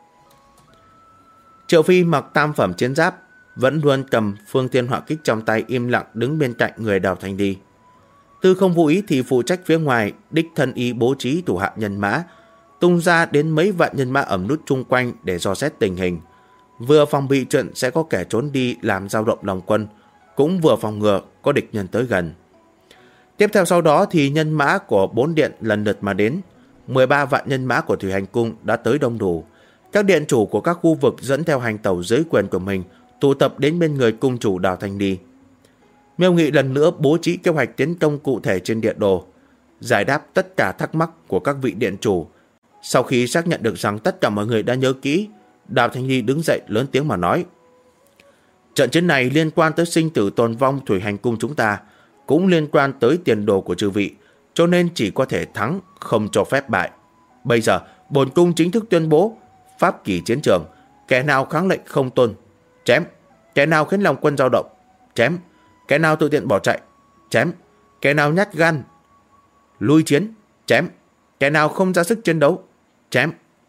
Triệu Phi mặc tam phẩm chiến giáp, vẫn luôn cầm phương thiên họa kích trong tay, im lặng đứng bên cạnh người Đào Thanh Ly. Tư Không Vô Ý thì phụ trách phía ngoài, đích thân ý bố trí thủ hạ nhân mã, tung ra đến mấy vạn nhân mã ẩm nút chung quanh để dò xét tình hình. Vừa phòng bị chuyện sẽ có kẻ trốn đi làm dao động lòng quân, cũng vừa phòng ngừa có địch nhân tới gần. Tiếp theo sau đó thì nhân mã của 4 điện lần lượt mà đến. 13 vạn nhân mã của Thủy Hành Cung đã tới đông đủ. Các điện chủ của các khu vực dẫn theo hành tẩu dưới quyền của mình tụ tập đến bên người cung chủ Đào Thanh Ly. Mêu Nghị lần nữa bố trí kế hoạch tiến công cụ thể trên địa đồ, giải đáp tất cả thắc mắc của các vị điện chủ. Sau khi xác nhận được rằng tất cả mọi người đã nhớ kỹ, Đào Thanh Ly đứng dậy lớn tiếng mà nói: Trận chiến này liên quan tới sinh tử tồn vong Thủy Hành Cung chúng ta, cũng liên quan tới tiền đồ của chư vị, cho nên chỉ có thể thắng, không cho phép bại. Bây giờ, bổn cung chính thức tuyên bố, pháp kỷ chiến trường, kẻ nào kháng lệnh không tuân, chém; kẻ nào khiến lòng quân dao động, chém; kẻ nào tự tiện bỏ chạy, chém; kẻ nào nhát gan lui chiến, chém; kẻ nào không ra sức chiến đấu, chém.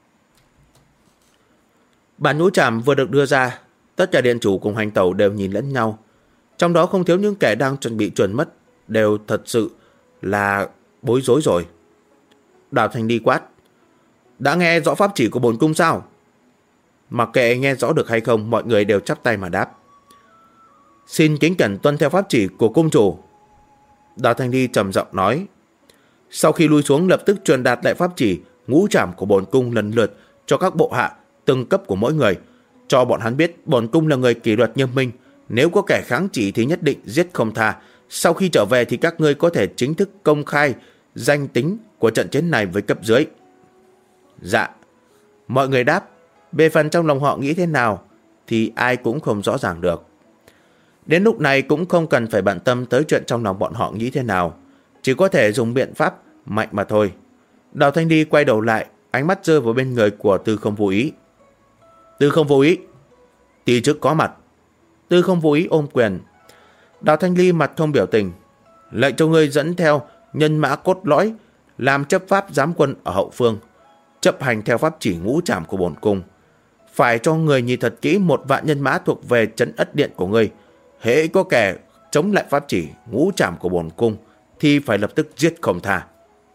Bản nhũ trảm vừa được đưa ra, tất cả điện chủ cùng hành tẩu đều nhìn lẫn nhau. Trong đó không thiếu những kẻ đang chuẩn bị chuẩn mất, đều thật sự là bối rối rồi. Đào Thanh Ly quát: Đã nghe rõ pháp chỉ của bổn cung sao? Mặc kệ nghe rõ được hay không, mọi người đều chắp tay mà đáp: Xin kính cẩn tuân theo pháp chỉ của cung chủ. Đào Thanh Ly trầm giọng nói. Sau khi lui xuống, lập tức truyền đạt lại pháp chỉ ngũ trảm của bổn cung lần lượt cho các bộ hạ từng cấp của mỗi người. Cho bọn hắn biết bổn cung là người kỷ luật nghiêm minh, nếu có kẻ kháng chỉ thì nhất định giết không tha. Sau khi trở về thì các ngươi có thể chính thức công khai danh tính của trận chiến này với cấp dưới. Dạ. Mọi người đáp. Về phần trong lòng họ nghĩ thế nào thì ai cũng không rõ ràng được. Đến lúc này cũng không cần phải bận tâm tới chuyện trong lòng bọn họ nghĩ thế nào, chỉ có thể dùng biện pháp mạnh mà thôi. Đào Thanh Ly quay đầu lại, ánh mắt rơi vào bên người của Tư Không Vô Ý. Tư Không Vô Ý. Ti chức có mặt. Tư Không Vô Ý ôm quyền. Đào Thanh Ly mặt không biểu tình. Lệnh cho ngươi dẫn theo nhân mã cốt lõi làm chấp pháp giám quân ở hậu phương, chấp hành theo pháp chỉ ngũ trảm của bổn cung. Phải cho người nhìn thật kỹ 1 vạn nhân mã thuộc về trấn Ất Điện của ngươi. Hễ có kẻ chống lại pháp chỉ ngũ trảm của bổn cung thì phải lập tức giết không tha.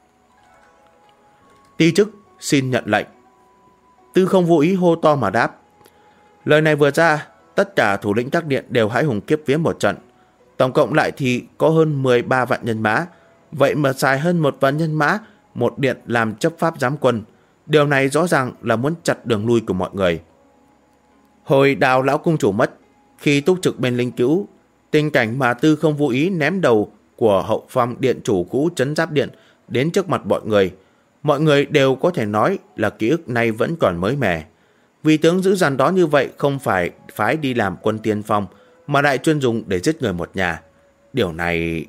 Ti chức xin nhận lệnh. Tư Không Vô Ý hô to mà đáp. Lời này vừa ra, tất cả thủ lĩnh các điện đều hãi hùng kiếp vía một trận. Tổng cộng lại thì có hơn 13 vạn nhân mã. Vậy mà xài hơn 1 vạn nhân mã một điện làm chấp pháp giám quân. Điều này rõ ràng là muốn chặt đường lui của mọi người. Hồi Đào lão cung chủ mất, khi túc trực bên linh cữu, tình cảnh mà Tư Không Vô Ý ném đầu của hậu phong điện chủ cũ Trấn Giáp Điện đến trước mặt mọi người đều có thể nói là ký ức này vẫn còn mới mẻ. Vì tướng dữ dằn đó như vậy không phải phái đi làm quân tiên phong, mà lại chuyên dùng để giết người một nhà. Điều này...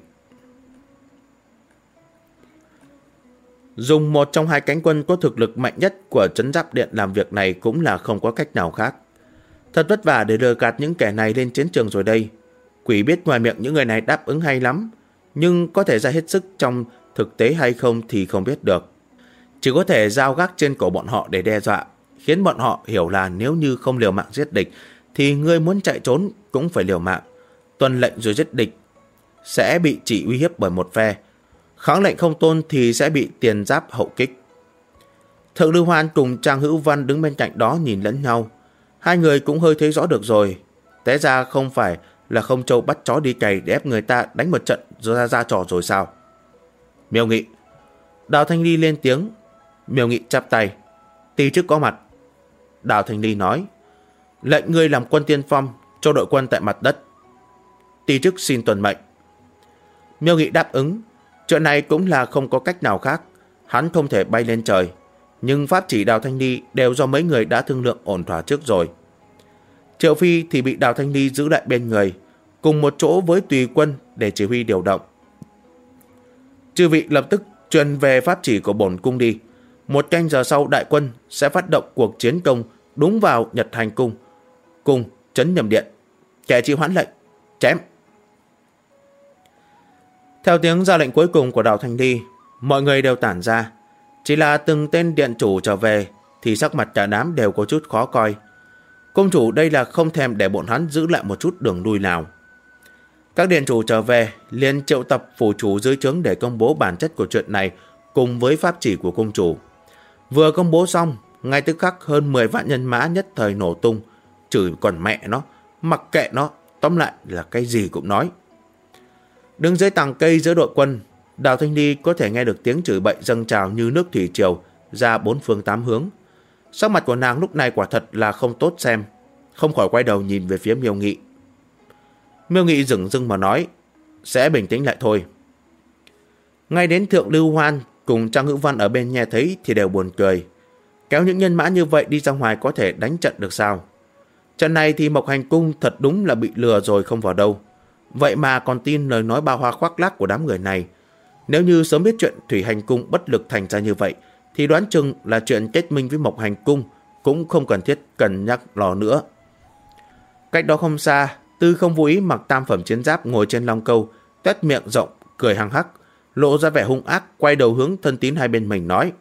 Dùng một trong 2 cánh quân có thực lực mạnh nhất của Trấn Giáp Điện làm việc này cũng là không có cách nào khác. Thật vất vả để lừa gạt những kẻ này lên chiến trường rồi đây. Quỷ biết ngoài miệng những người này đáp ứng hay lắm, nhưng có thể ra hết sức trong thực tế hay không thì không biết được. Chỉ có thể giao gác trên cổ bọn họ để đe dọa, khiến bọn họ hiểu là nếu như không liều mạng giết địch thì người muốn chạy trốn cũng phải liều mạng. Tuân lệnh rồi giết địch sẽ bị chỉ uy hiếp bởi một phe, kháng lệnh không tôn thì sẽ bị tiền giáp hậu kích. Thượng Lưu Hoan cùng Trang Hữu Văn đứng bên cạnh đó nhìn lẫn nhau. 2 người cũng hơi thấy rõ được rồi. Té ra không phải là không châu bắt chó đi cày để ép người ta đánh một trận rồi ra trò rồi sao? Miêu Nghị. Đào Thanh Ly lên tiếng. Miêu Nghị chắp tay. Ti chức có mặt. Đào Thanh Ly nói. Lệnh ngươi làm quân tiên phong cho đội quân tại mặt đất. Ti chức xin tuân mệnh. Miêu Nghị đáp ứng. Chuyện này cũng là không có cách nào khác. Hắn không thể bay lên trời. Nhưng pháp chỉ Đào Thanh Ly đều do mấy người đã thương lượng ổn thỏa trước rồi. Triệu Phi thì bị Đào Thanh Ly giữ lại bên người, cùng một chỗ với tùy quân để chỉ huy điều động. Chư vị lập tức truyền về pháp chỉ của bổn cung đi. 1 canh giờ sau đại quân sẽ phát động cuộc chiến công đúng vào Nhật Hành cung, cùng Trấn Nhầm Điện. Kẻ chịu hoãn lệnh, chém. Theo tiếng ra lệnh cuối cùng của Đào Thanh Ly, mọi người đều tản ra. Chỉ là từng tên điện chủ trở về thì sắc mặt cả đám đều có chút khó coi. Công chủ đây là không thèm để bọn hắn giữ lại một chút đường lui nào. Các điện chủ trở về liền triệu tập phủ chủ dưới trướng để công bố bản chất của chuyện này cùng với pháp chỉ của công chủ. Vừa công bố xong, ngay tức khắc hơn 10 vạn nhân mã nhất thời nổ tung, chửi còn mẹ nó, mặc kệ nó, tóm lại là cái gì cũng nói. Đứng dưới tàng cây giữa đội quân, Đào Thanh Ly có thể nghe được tiếng chửi bậy dâng trào như nước thủy triều ra 4 phương 8 hướng. Sắc mặt của nàng lúc này quả thật là không tốt xem, không khỏi quay đầu nhìn về phía Miêu Nghị. Miêu Nghị dửng dưng mà nói, sẽ bình tĩnh lại thôi. Ngay đến Thượng Lưu Hoan cùng Trang Hữu Văn ở bên nghe thấy thì đều buồn cười. Kéo những nhân mã như vậy đi ra ngoài có thể đánh trận được sao? Trận này thì Mộc Hành Cung thật đúng là bị lừa rồi không vào đâu. Vậy mà còn tin lời nói ba hoa khoác lác của đám người này. Nếu như sớm biết chuyện Thủy Hành Cung bất lực thành ra như vậy thì đoán chừng là chuyện kết minh với Mộc Hành Cung cũng không cần thiết cần nhắc lò nữa. Cách đó không xa, Tư Không Vô Ý mặc tam phẩm chiến giáp ngồi trên long câu, toét miệng rộng, cười hăng hắc, lộ ra vẻ hung ác, quay đầu hướng thân tín hai bên mình nói.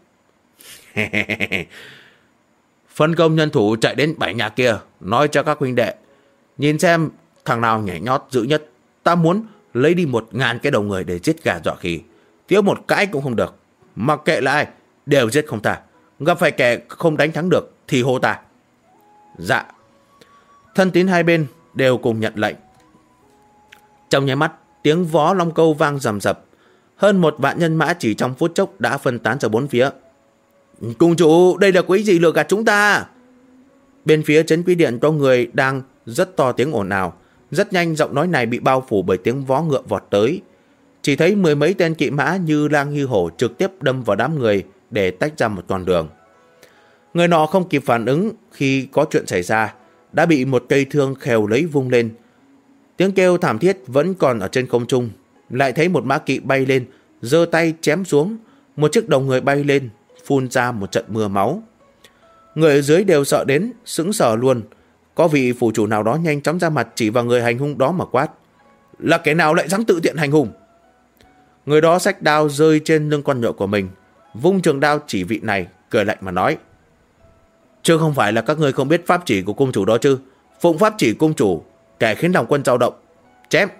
Phân công nhân thủ chạy đến 7 nhà kia, nói cho các huynh đệ, nhìn xem thằng nào nhảy nhót dữ nhất, ta muốn lấy đi 1000 cái đầu người để giết gà dọa khỉ, thiếu một cái cũng không được. Mặc kệ là ai, đều giết không tha. Gặp phải kẻ không đánh thắng được thì hô ta. Dạ. Thân tín hai bên đều cùng nhận lệnh. Trong nháy mắt, tiếng vó long câu vang rầm rập. Hơn 1 vạn nhân mã chỉ trong phút chốc đã phân tán ra 4 phía. Cung chủ, đây là quỷ gì lừa gạt chúng ta? Bên phía trấn Quý Điện có người đang rất to tiếng ồn ào. Rất nhanh giọng nói này bị bao phủ bởi tiếng vó ngựa vọt tới. Chỉ thấy mười mấy tên kỵ mã như lang như hổ trực tiếp đâm vào đám người để tách ra một con đường. Người nọ không kịp phản ứng khi có chuyện xảy ra, đã bị một cây thương khèo lấy vung lên. Tiếng kêu thảm thiết vẫn còn ở trên không trung. Lại thấy một mã kỵ bay lên, giơ tay chém xuống. Một chiếc đầu người bay lên, phun ra một trận mưa máu. Người ở dưới đều sợ đến, sững sờ luôn. Có vị phủ chủ nào đó nhanh chóng ra mặt chỉ vào người hành hung đó mà quát: là kẻ nào lại dám tự tiện hành hung? Người đó xách đao rơi trên lưng con ngựa của mình, vung trường đao chỉ vị này, cười lạnh mà nói: chứ không phải là các ngươi không biết pháp chỉ của cung chủ đó chứ? Phụng pháp chỉ cung chủ, kẻ khiến lòng quân dao động, chém.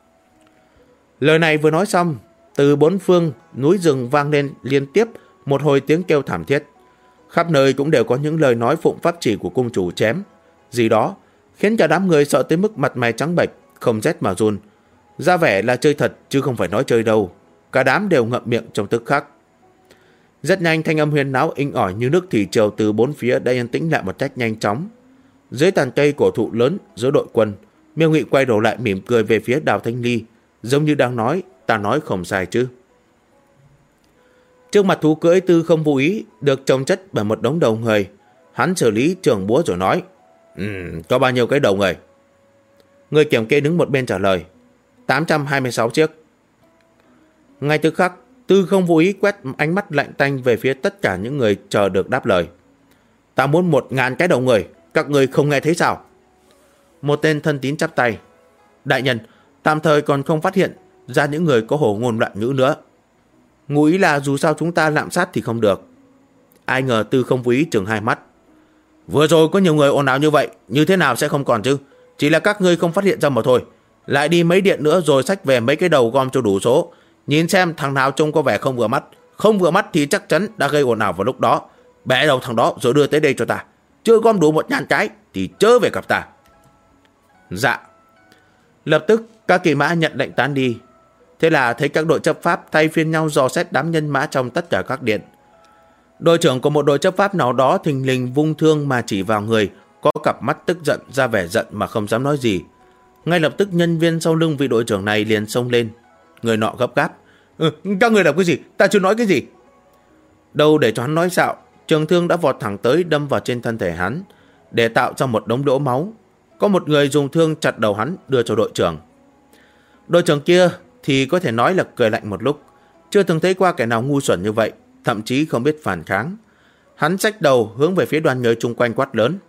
Lời này vừa nói xong, từ bốn phương núi rừng vang lên liên tiếp một hồi tiếng kêu thảm thiết. Khắp nơi cũng đều có những lời nói phụng pháp chỉ của cung chủ chém gì đó, khiến cho đám người sợ tới mức mặt mày trắng bệch, không rét mà run. Ra vẻ là chơi thật chứ không phải nói chơi đâu. Cả đám đều ngậm miệng trong tức khắc. Rất nhanh thanh âm huyên náo inh ỏi như nước thủy triều từ bốn phía đã yên tĩnh lại một cách nhanh chóng. Dưới tàn cây cổ thụ lớn giữa đội quân, Miêu Nghị quay đầu lại mỉm cười về phía Đào Thanh Ly, giống như đang nói: ta nói không sai chứ. Trước mặt thú cưỡi Tư Không Vô Ý được chồng chất bởi một đống đầu người, hắn xử lý trường búa rồi nói: có bao nhiêu cái đầu người? Người kiểm kê đứng một bên trả lời: 826 chiếc. Ngay tức khắc, Tư Không Vô Ý quét ánh mắt lạnh tanh về phía tất cả những người chờ được đáp lời: ta muốn 1000 cái đầu người, các người không nghe thấy sao? Một tên thân tín chắp tay: đại nhân, tạm thời còn không phát hiện ra những người có hổ ngôn loạn ngữ nữa. Ngụ ý là dù sao chúng ta lạm sát thì không được. Ai ngờ Tư Không Vô Ý trừng hai mắt: vừa rồi có nhiều người ồn ào như vậy, như thế nào sẽ không còn chứ? Chỉ là các ngươi không phát hiện ra mà thôi. Lại đi mấy điện nữa rồi xách về mấy cái đầu gom cho đủ số. Nhìn xem thằng nào trông có vẻ không vừa mắt. Không vừa mắt thì chắc chắn đã gây ồn ào vào lúc đó. Bẻ đầu thằng đó rồi đưa tới đây cho ta. Chưa gom đủ 1000 cái thì chớ về gặp ta. Dạ. Lập tức các kỳ mã nhận lệnh tán đi. Thế là thấy các đội chấp pháp thay phiên nhau dò xét đám nhân mã trong tất cả các điện. Đội trưởng của một đội chấp pháp nào đó thình lình vung thương mà chỉ vào người có cặp mắt tức giận, ra vẻ giận mà không dám nói gì. Ngay lập tức nhân viên sau lưng vị đội trưởng này liền xông lên. Người nọ gấp gáp: các người làm cái gì? Ta chưa nói cái gì. Đâu để cho hắn nói xạo, trường thương đã vọt thẳng tới đâm vào trên thân thể hắn để tạo ra một đống lỗ máu. Có một người dùng thương chặt đầu hắn đưa cho đội trưởng. Đội trưởng kia thì có thể nói là cười lạnh một lúc. Chưa từng thấy qua kẻ nào ngu xuẩn như vậy, thậm chí không biết phản kháng. Hắn xách đầu hướng về phía đoàn người chung quanh quát lớn: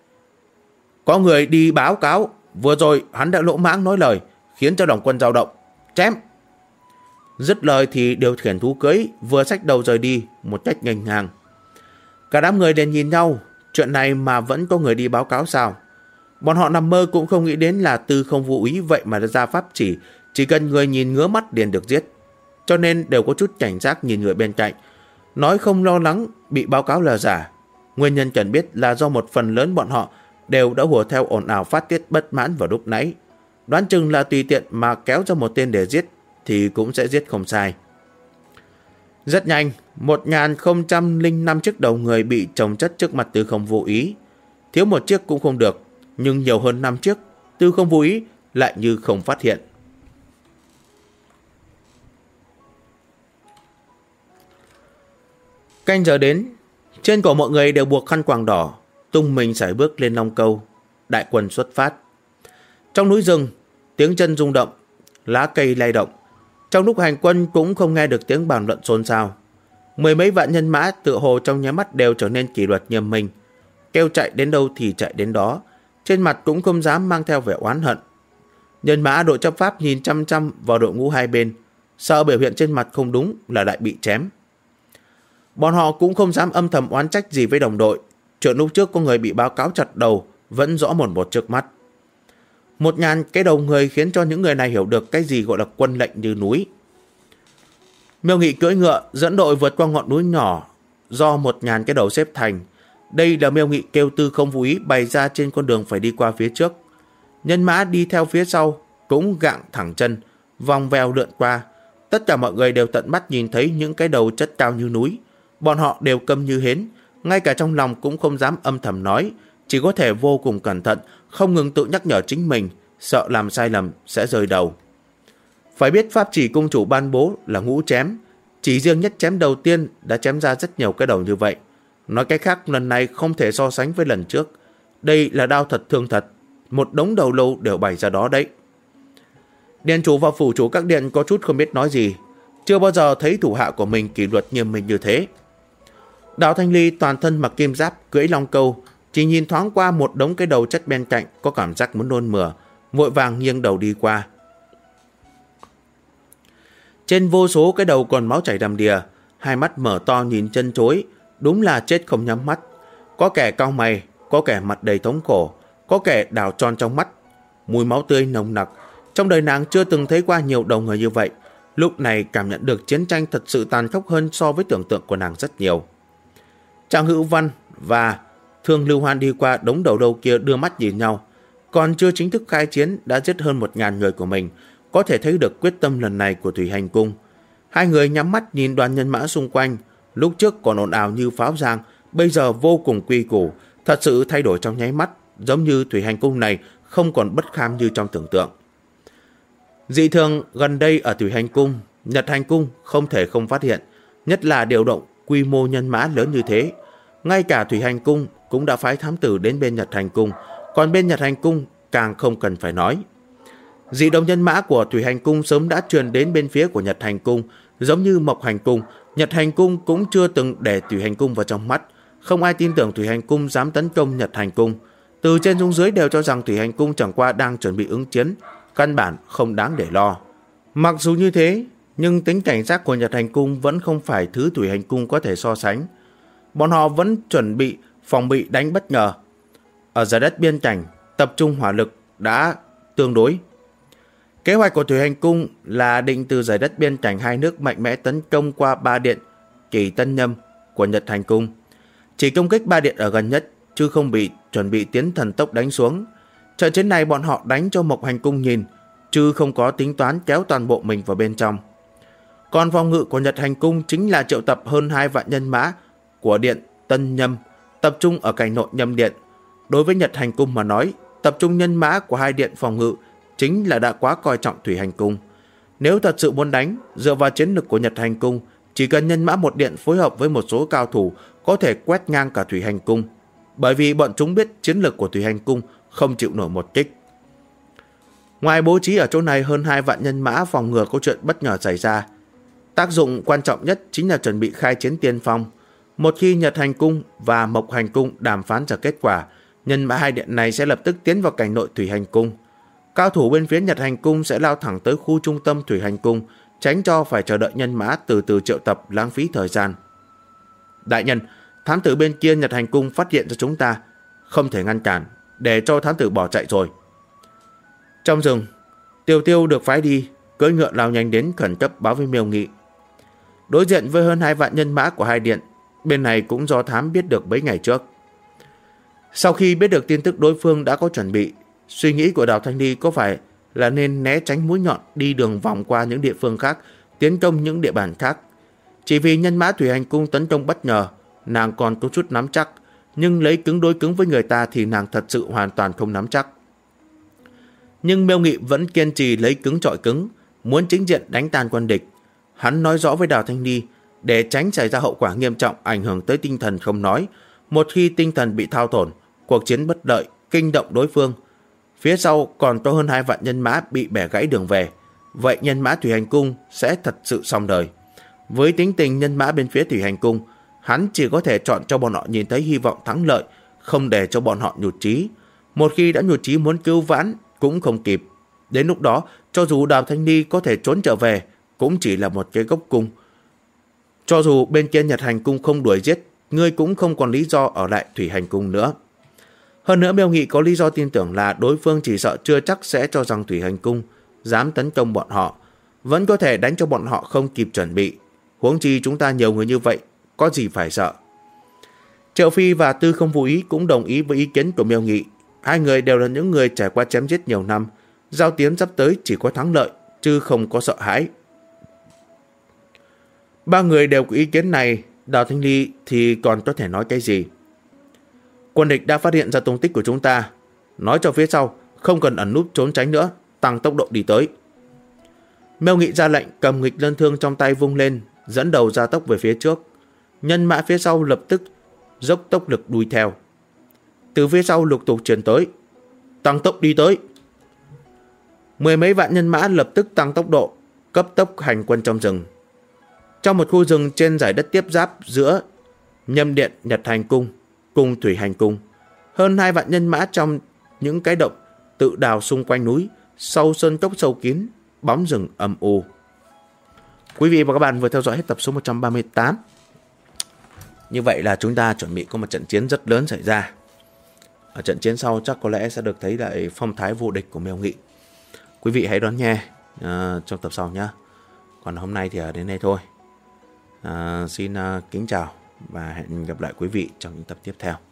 có người đi báo cáo, vừa rồi hắn đã lỗ mãng nói lời, khiến cho lòng quân dao động, chém. Dứt lời thì điều khiển thú cưỡi vừa xách đầu rời đi một cách nghênh ngang. Cả đám người liền nhìn nhau, chuyện này mà vẫn có người đi báo cáo sao? Bọn họ nằm mơ cũng không nghĩ đến là Tư Không Vô Ý vậy mà ra pháp chỉ cần người nhìn ngứa mắt liền được giết. Cho nên đều có chút cảnh giác nhìn người bên cạnh, nói không lo lắng bị báo cáo là giả. Nguyên nhân cần biết là do một phần lớn bọn họ đều đã hùa theo ồn ào phát tiết bất mãn vào lúc nãy. Đoán chừng là tùy tiện mà kéo ra một tên để giết thì cũng sẽ giết không sai. Rất nhanh, 1005 chiếc đầu người bị chồng chất trước mặt Tư Không Vô Ý. Thiếu một chiếc cũng không được, nhưng nhiều hơn 5 chiếc, Tư Không Vô Ý lại như không phát hiện. Canh giờ đến, trên cổ mọi người đều buộc khăn quàng đỏ, tung mình sải bước lên Long Câu. Đại quân xuất phát. Trong núi rừng, tiếng chân rung động, lá cây lay động. Trong lúc hành quân cũng không nghe được tiếng bàn luận xôn xao. Mười mấy vạn nhân mã tựa hồ trong nháy mắt đều trở nên kỷ luật nghiêm minh, kêu chạy đến đâu thì chạy đến đó, trên mặt cũng không dám mang theo vẻ oán hận. Nhân mã đội chấp pháp nhìn chăm chăm vào đội ngũ hai bên, sợ biểu hiện trên mặt không đúng là lại bị chém. Bọn họ cũng không dám âm thầm oán trách gì với đồng đội. Chuyện lúc trước có người bị báo cáo chặt đầu vẫn rõ mồn một trước mắt. 1000 cái đầu người khiến cho những người này hiểu được cái gì gọi là quân lệnh như núi. Miêu Nghị cưỡi ngựa dẫn đội vượt qua ngọn núi nhỏ do 1000 cái đầu xếp thành. Đây là Miêu Nghị kêu Tư Không Vô Ý bày ra trên con đường phải đi qua phía trước. Nhân mã đi theo phía sau cũng gạng thẳng chân, vòng vèo lượn qua. Tất cả mọi người đều tận mắt nhìn thấy những cái đầu chất cao như núi. Bọn họ đều câm như hến, ngay cả trong lòng cũng không dám âm thầm nói, chỉ có thể vô cùng cẩn thận, không ngừng tự nhắc nhở chính mình, sợ làm sai lầm sẽ rơi đầu. Phải biết pháp chỉ cung chủ ban bố là ngũ chém, chỉ riêng nhất chém đầu tiên đã chém ra rất nhiều cái đầu như vậy. Nói cách khác, lần này không thể so sánh với lần trước. Đây là đao thật thương thật, một đống đầu lâu đều bày ra đó đấy. Điện chủ và phủ chủ các điện có chút không biết nói gì, chưa bao giờ thấy thủ hạ của mình kỷ luật nghiêm minh như thế. Đào Thanh Ly toàn thân mặc kim giáp, cưỡi long câu, chỉ nhìn thoáng qua một đống cái đầu chất bên cạnh có cảm giác muốn nôn mửa, vội vàng nghiêng đầu đi qua. Trên vô số cái đầu còn máu chảy đầm đìa, hai mắt mở to nhìn chân chối, đúng là chết không nhắm mắt. Có kẻ cau mày, có kẻ mặt đầy thống khổ, có kẻ đảo tròn trong mắt. Mùi máu tươi nồng nặc, trong đời nàng chưa từng thấy qua nhiều đầu người như vậy. Lúc này cảm nhận được chiến tranh thật sự tàn khốc hơn so với tưởng tượng của nàng rất nhiều. Trang Hữu Văn và Thương Lưu Hoan đi qua đống đầu đầu kia đưa mắt nhìn nhau. Còn chưa chính thức khai chiến đã giết hơn 1000 người của mình, có thể thấy được quyết tâm lần này của Thủy Hành Cung. Hai người nhắm mắt nhìn đoàn nhân mã xung quanh, lúc trước còn ồn ào như pháo giang, bây giờ vô cùng quy củ, thật sự thay đổi trong nháy mắt, giống như Thủy Hành Cung này không còn bất kham như trong tưởng tượng. Dị thường gần đây ở Thủy Hành Cung, Nhật Hành Cung không thể không phát hiện, nhất là điều động quy mô nhân mã lớn như thế. Ngay cả Thủy Hành Cung cũng đã phái thám tử đến bên Nhật Hành Cung, còn bên Nhật Hành Cung càng không cần phải nói. Dị động nhân mã của Thủy Hành Cung sớm đã truyền đến bên phía của Nhật Hành Cung, giống như Mộc Hành Cung, Nhật Hành Cung cũng chưa từng để Thủy Hành Cung vào trong mắt. Không ai tin tưởng Thủy Hành Cung dám tấn công Nhật Hành Cung. Từ trên xuống dưới đều cho rằng Thủy Hành Cung chẳng qua đang chuẩn bị ứng chiến, căn bản không đáng để lo. Mặc dù như thế, nhưng tính cảnh giác của Nhật Hành Cung vẫn không phải thứ Thủy Hành Cung có thể so sánh. Bọn họ vẫn chuẩn bị phòng bị đánh bất ngờ. Ở giải đất biên cảnh, tập trung hỏa lực đã tương đối. Kế hoạch của Thủy Hành Cung là định từ giải đất biên cảnh hai nước mạnh mẽ tấn công qua ba điện Kỳ Tân Nhâm của Nhật Hành Cung. Chỉ công kích ba điện ở gần nhất, chứ không bị chuẩn bị tiến thần tốc đánh xuống. Trận chiến này bọn họ đánh cho Mộc Hành Cung nhìn, chứ không có tính toán kéo toàn bộ mình vào bên trong. Còn phòng ngự của Nhật Hành Cung chính là triệu tập hơn 2 vạn nhân mã của điện Tân Nhâm, tập trung ở cảnh nội Nhâm Điện. Đối với Nhật Hành Cung mà nói, tập trung nhân mã của hai điện phòng ngự chính là đã quá coi trọng Thủy Hành Cung. Nếu thật sự muốn đánh, dựa vào chiến lực của Nhật Hành Cung, chỉ cần nhân mã một điện phối hợp với một số cao thủ có thể quét ngang cả Thủy Hành Cung, bởi vì bọn chúng biết chiến lực của Thủy Hành Cung không chịu nổi một kích. Ngoài bố trí ở chỗ này hơn 2 vạn nhân mã phòng ngừa có chuyện bất ngờ xảy ra, tác dụng quan trọng nhất chính là chuẩn bị khai chiến tiên phong. Một khi Nhật Hành Cung và Mộc Hành Cung đàm phán ra kết quả, nhân mã hai điện này sẽ lập tức tiến vào cảnh nội Thủy Hành Cung. Cao thủ bên phía Nhật Hành Cung sẽ lao thẳng tới khu trung tâm Thủy Hành Cung, tránh cho phải chờ đợi nhân mã từ từ triệu tập lãng phí thời gian. Đại nhân, thám tử bên kia Nhật Hành Cung phát hiện ra chúng ta, không thể ngăn cản, để cho thám tử bỏ chạy rồi. Trong rừng, Tiêu Tiêu được phái đi, cưỡi ngựa lao nhanh đến khẩn cấp báo với Miêu Nghị. Đối diện với hơn 2 vạn nhân mã của hai điện, bên này cũng do thám biết được mấy ngày trước. Sau khi biết được tin tức đối phương đã có chuẩn bị, suy nghĩ của Đào Thanh Ly có phải là nên né tránh mũi nhọn đi đường vòng qua những địa phương khác, tiến công những địa bàn khác. Chỉ vì nhân mã Thủy Hành Cung tấn công bất ngờ, nàng còn có chút nắm chắc, nhưng lấy cứng đối cứng với người ta thì nàng thật sự hoàn toàn không nắm chắc. Nhưng Miêu Nghị vẫn kiên trì lấy cứng chọi cứng, muốn chính diện đánh tan quân địch. Hắn nói rõ với Đào Thanh Ly, để tránh xảy ra hậu quả nghiêm trọng ảnh hưởng tới tinh thần không nói, một khi tinh thần bị thao tổn, cuộc chiến bất lợi, kinh động đối phương, phía sau còn có hơn 2 vạn nhân mã bị bẻ gãy đường về, vậy nhân mã Thủy Hành Cung sẽ thật sự xong đời. Với tính tình nhân mã bên phía Thủy Hành Cung, hắn chỉ có thể chọn cho bọn họ nhìn thấy hy vọng thắng lợi, không để cho bọn họ nhụt chí. Một khi đã nhụt chí muốn cứu vãn cũng không kịp. Đến lúc đó, cho dù Đào Thanh Ly có thể trốn trở về, cũng chỉ là một cái gốc cung. Cho dù bên kia Nhật Hành Cung không đuổi giết, ngươi cũng không còn lý do ở lại Thủy Hành Cung nữa. Hơn nữa Miêu Nghị có lý do tin tưởng là đối phương chỉ sợ chưa chắc sẽ cho rằng Thủy Hành Cung dám tấn công bọn họ, vẫn có thể đánh cho bọn họ không kịp chuẩn bị. Huống chi chúng ta nhiều người như vậy, có gì phải sợ. Triệu Phi và Tư Không Vô Ý cũng đồng ý với ý kiến của Miêu Nghị. Hai người đều là những người trải qua chém giết nhiều năm, giao tiến sắp tới chỉ có thắng lợi, chứ không có sợ hãi. Ba người đều có ý kiến này, Đào Thanh Ly thì còn có thể nói cái gì. Quân địch đã phát hiện ra tung tích của chúng ta. Nói cho phía sau, không cần ẩn núp trốn tránh nữa, tăng tốc độ đi tới. Mêu Nghị ra lệnh, cầm nghịch lân thương trong tay vung lên, dẫn đầu gia tốc về phía trước. Nhân mã phía sau lập tức dốc tốc lực đuổi theo. Từ phía sau lục tục truyền tới, tăng tốc đi tới. 10 mấy vạn nhân mã lập tức tăng tốc độ, cấp tốc hành quân trong rừng. Trong một khu rừng trên dải đất tiếp giáp giữa Nhâm Điện Nhật Hành Cung, Cung Thủy Hành Cung, hơn 2 vạn nhân mã trong những cái động tự đào xung quanh núi, sau sơn cốc sâu kín, bóng rừng âm u. Quý vị và các bạn vừa theo dõi hết tập số 138. Như vậy là chúng ta chuẩn bị có một trận chiến rất lớn xảy ra. Ở trận chiến sau chắc có lẽ sẽ được thấy lại phong thái vô địch của Mêu Nghị. Quý vị hãy đón nghe trong tập sau nhé. Còn hôm nay thì đến đây thôi. Xin kính chào và hẹn gặp lại quý vị trong những tập tiếp theo.